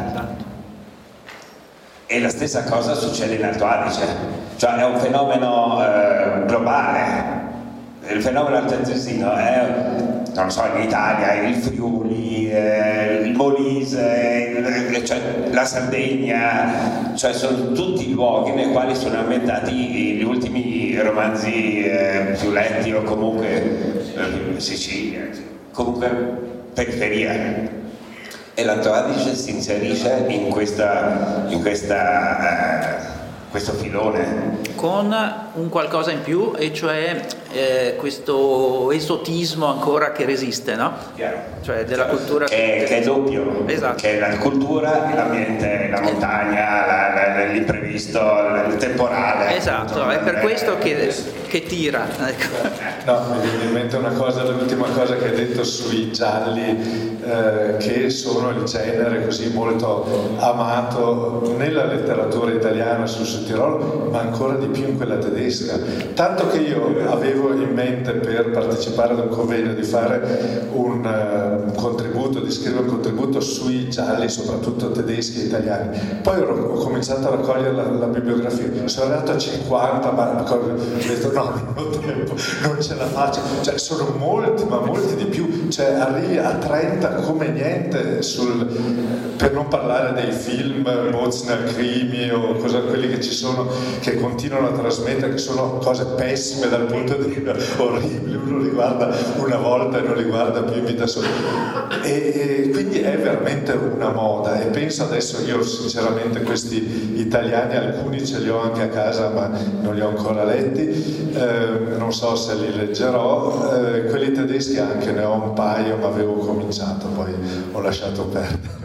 E la stessa cosa succede in Alto Adige, cioè è un fenomeno eh, globale. Il fenomeno altoatesino è, non so, in Italia, il Friuli, eh, il Molise, il, cioè, la Sardegna, cioè sono tutti luoghi nei quali sono ambientati gli ultimi romanzi eh, più letti, o comunque eh, Sicilia, comunque periferia. E l'Alto Adige si inserisce in questa, in questa eh, questo filone con un qualcosa in più, e cioè eh, questo esotismo ancora che resiste, no? Chiaro. Cioè della cultura che, che è doppio, esatto. Che è la cultura, l'ambiente, la montagna, la, la, l'imprevisto, il temporale. Esatto, appunto, è per questo che, che tira. Ecco. No, mi viene in mente una cosa, l'ultima cosa che hai detto sui gialli, eh, che sono il genere così molto amato nella letteratura italiana sul Sud Tirolo, ma ancora di più in quella tedesca. Tanto che io avevo in mente, per partecipare ad un convegno, di fare un, uh, un contributo, di scrivere un contributo sui gialli, soprattutto tedeschi e italiani. Poi ho, ho cominciato a raccogliere la, la bibliografia, sono arrivato a cinquanta, ma ho detto no, non ho tempo, non ce la faccio. Cioè sono molti, ma molti di più, cioè arrivi a trenta come niente, sul, per non parlare dei film Mozner, Crimi o cosa, quelli che ci sono, che continuano a trasmettere, che sono cose pessime dal punto di vista, orribili, uno li guarda una volta e non li guarda più in vita sua. E, e quindi è veramente una moda, e penso adesso, io sinceramente questi italiani alcuni ce li ho anche a casa ma non li ho ancora letti, eh, non so se li leggerò, eh, quelli tedeschi anche ne ho un paio, ma avevo cominciato, poi ho lasciato perdere.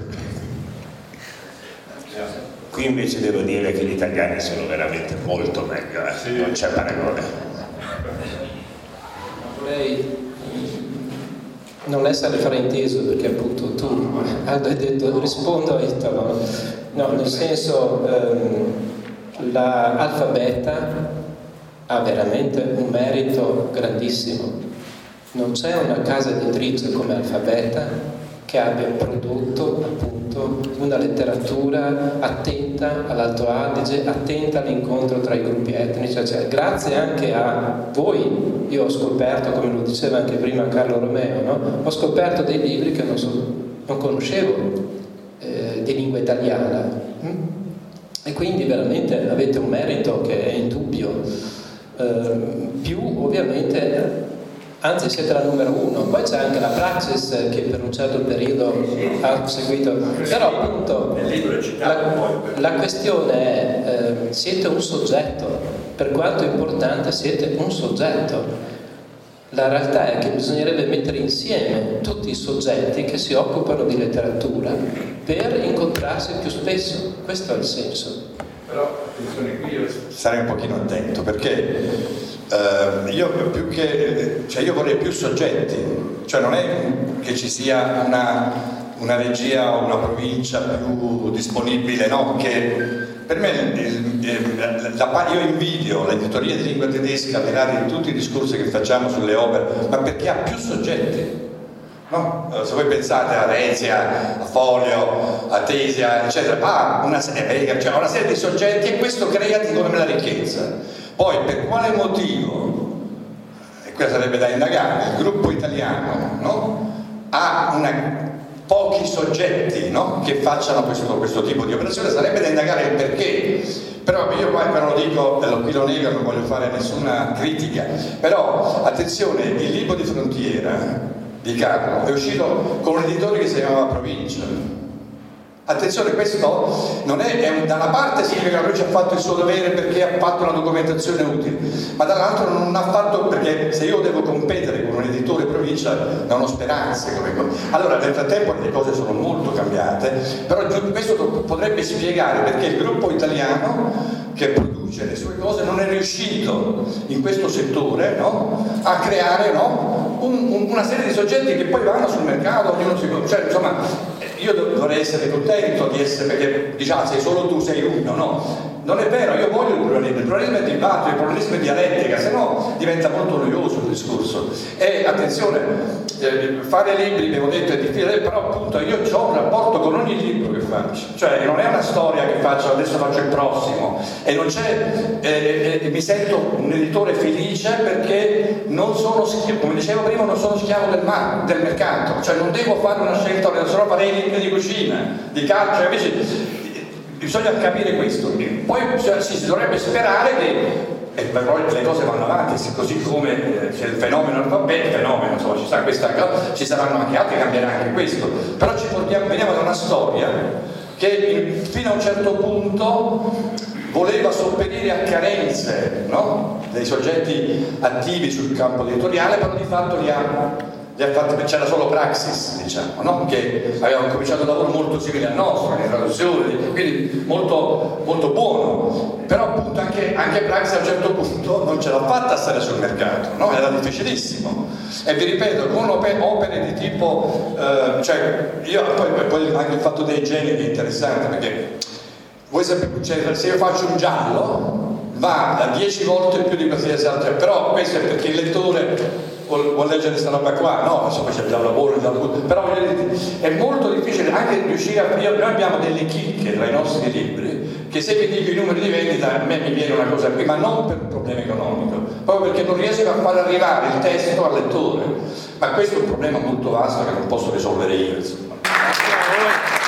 Qui invece devo dire che gli italiani sono veramente molto meglio, eh? Sì. Non c'è paragone. Vorrei non essere frainteso, perché appunto tu hai detto rispondo a Italo, no, nel senso ehm, la Alfabeta ha veramente un merito grandissimo. Non c'è una casa editrice come Alfabeta che abbia prodotto appunto una letteratura attenta all'Alto Adige, attenta all'incontro tra i gruppi etnici, eccetera. Grazie anche a voi, io ho scoperto, come lo diceva anche prima Carlo Romeo, no? Ho scoperto dei libri che non, so, non conoscevo eh, di lingua italiana, hm? E quindi veramente avete un merito che è indubbio, eh, più ovviamente, anzi siete la numero uno. Poi c'è anche la Praxis che per un certo periodo ha seguito, però appunto la, la questione è eh, siete un soggetto, per quanto importante siete un soggetto. La realtà è che bisognerebbe mettere insieme tutti i soggetti che si occupano di letteratura per incontrarsi più spesso, questo è il senso. Però attenzione, qui io sarei un pochino attento, perché eh, io più che, cioè io vorrei più soggetti, cioè non è che ci sia una, una regia o una provincia più disponibile, no? Che per me il, il, la, io invidio l'editoria di lingua tedesca, al di là di tutti i discorsi che facciamo sulle opere, ma perché ha più soggetti. No? Se voi pensate a Rezia, a Folio, a Tesia, eccetera, ha una, eh, cioè una serie di soggetti e questo crea secondo me la ricchezza. Poi per quale motivo, e questo sarebbe da indagare, il gruppo italiano, no? Ha una, pochi soggetti, no? Che facciano questo, questo tipo di operazione, sarebbe da indagare il perché. Però io qua però lo dico, qui lo nego, non voglio fare nessuna critica, però attenzione, il libro di frontiera di Carlo è uscito con un editore che si chiamava Provincia. Attenzione, questo non è, è un, da una parte significa che lui ci ha fatto il suo dovere perché ha fatto una documentazione utile, ma dall'altro non ha fatto, perché se io devo competere con un editore Provincia non ho speranze come cosa. Allora nel frattempo le cose sono molto cambiate, però questo potrebbe spiegare perché il gruppo italiano che produce le sue cose non è riuscito in questo settore, no? A creare, no? un, un, una serie di soggetti che poi vanno sul mercato, ognuno si, cioè, insomma, io dovrei essere contento di essere, perché diciamo sei solo tu, sei uno, no? Non è vero, io voglio il pluralismo, il pluralismo è dibattito, il pluralismo è dialettica, se no diventa molto noioso il discorso. E attenzione, eh, fare libri, abbiamo detto, è difficile, però appunto io ho un rapporto con ogni libro che faccio, cioè non è una storia che faccio, adesso faccio il prossimo, e non c'è, eh, eh, mi sento un editore felice perché non sono schiavo, come dicevo prima, non sono schiavo del, mar, del mercato, cioè non devo fare una scelta, se no farei libri di cucina, di calcio, invece bisogna capire questo, poi cioè, si dovrebbe sperare che e però le cose vanno avanti, così come eh, c'è il fenomeno alfabeto, il fenomeno, insomma ci sarà questa cosa, ci saranno anche altri, cambierà anche questo, però ci portiamo, veniamo da una storia che fino a un certo punto voleva sopperire a carenze, no? Dei soggetti attivi sul campo editoriale, però di fatto li ha c'era solo Praxis, diciamo, no? Che aveva cominciato un lavoro molto simile al nostro, in traduzione, quindi molto, molto buono, però appunto anche, anche Praxis a un certo punto non ce l'ha fatta a stare sul mercato, no? Era difficilissimo. E vi ripeto, con opere di tipo, eh, cioè, io poi, poi anche il fatto dei generi è interessante, perché voi sapete, cioè, se io faccio un giallo va da dieci volte più di qualsiasi altra, però questo è perché il lettore Vuol, vuol leggere questa roba qua, no, insomma c'è già un lavoro, però è molto difficile anche riuscire a... Noi abbiamo delle chicche tra i nostri libri che se vi dico i numeri di vendita a me mi viene una cosa qui, ma non per un problema economico, proprio perché non riesco a far arrivare il testo al lettore, ma questo è un problema molto vasto che non posso risolvere io, insomma.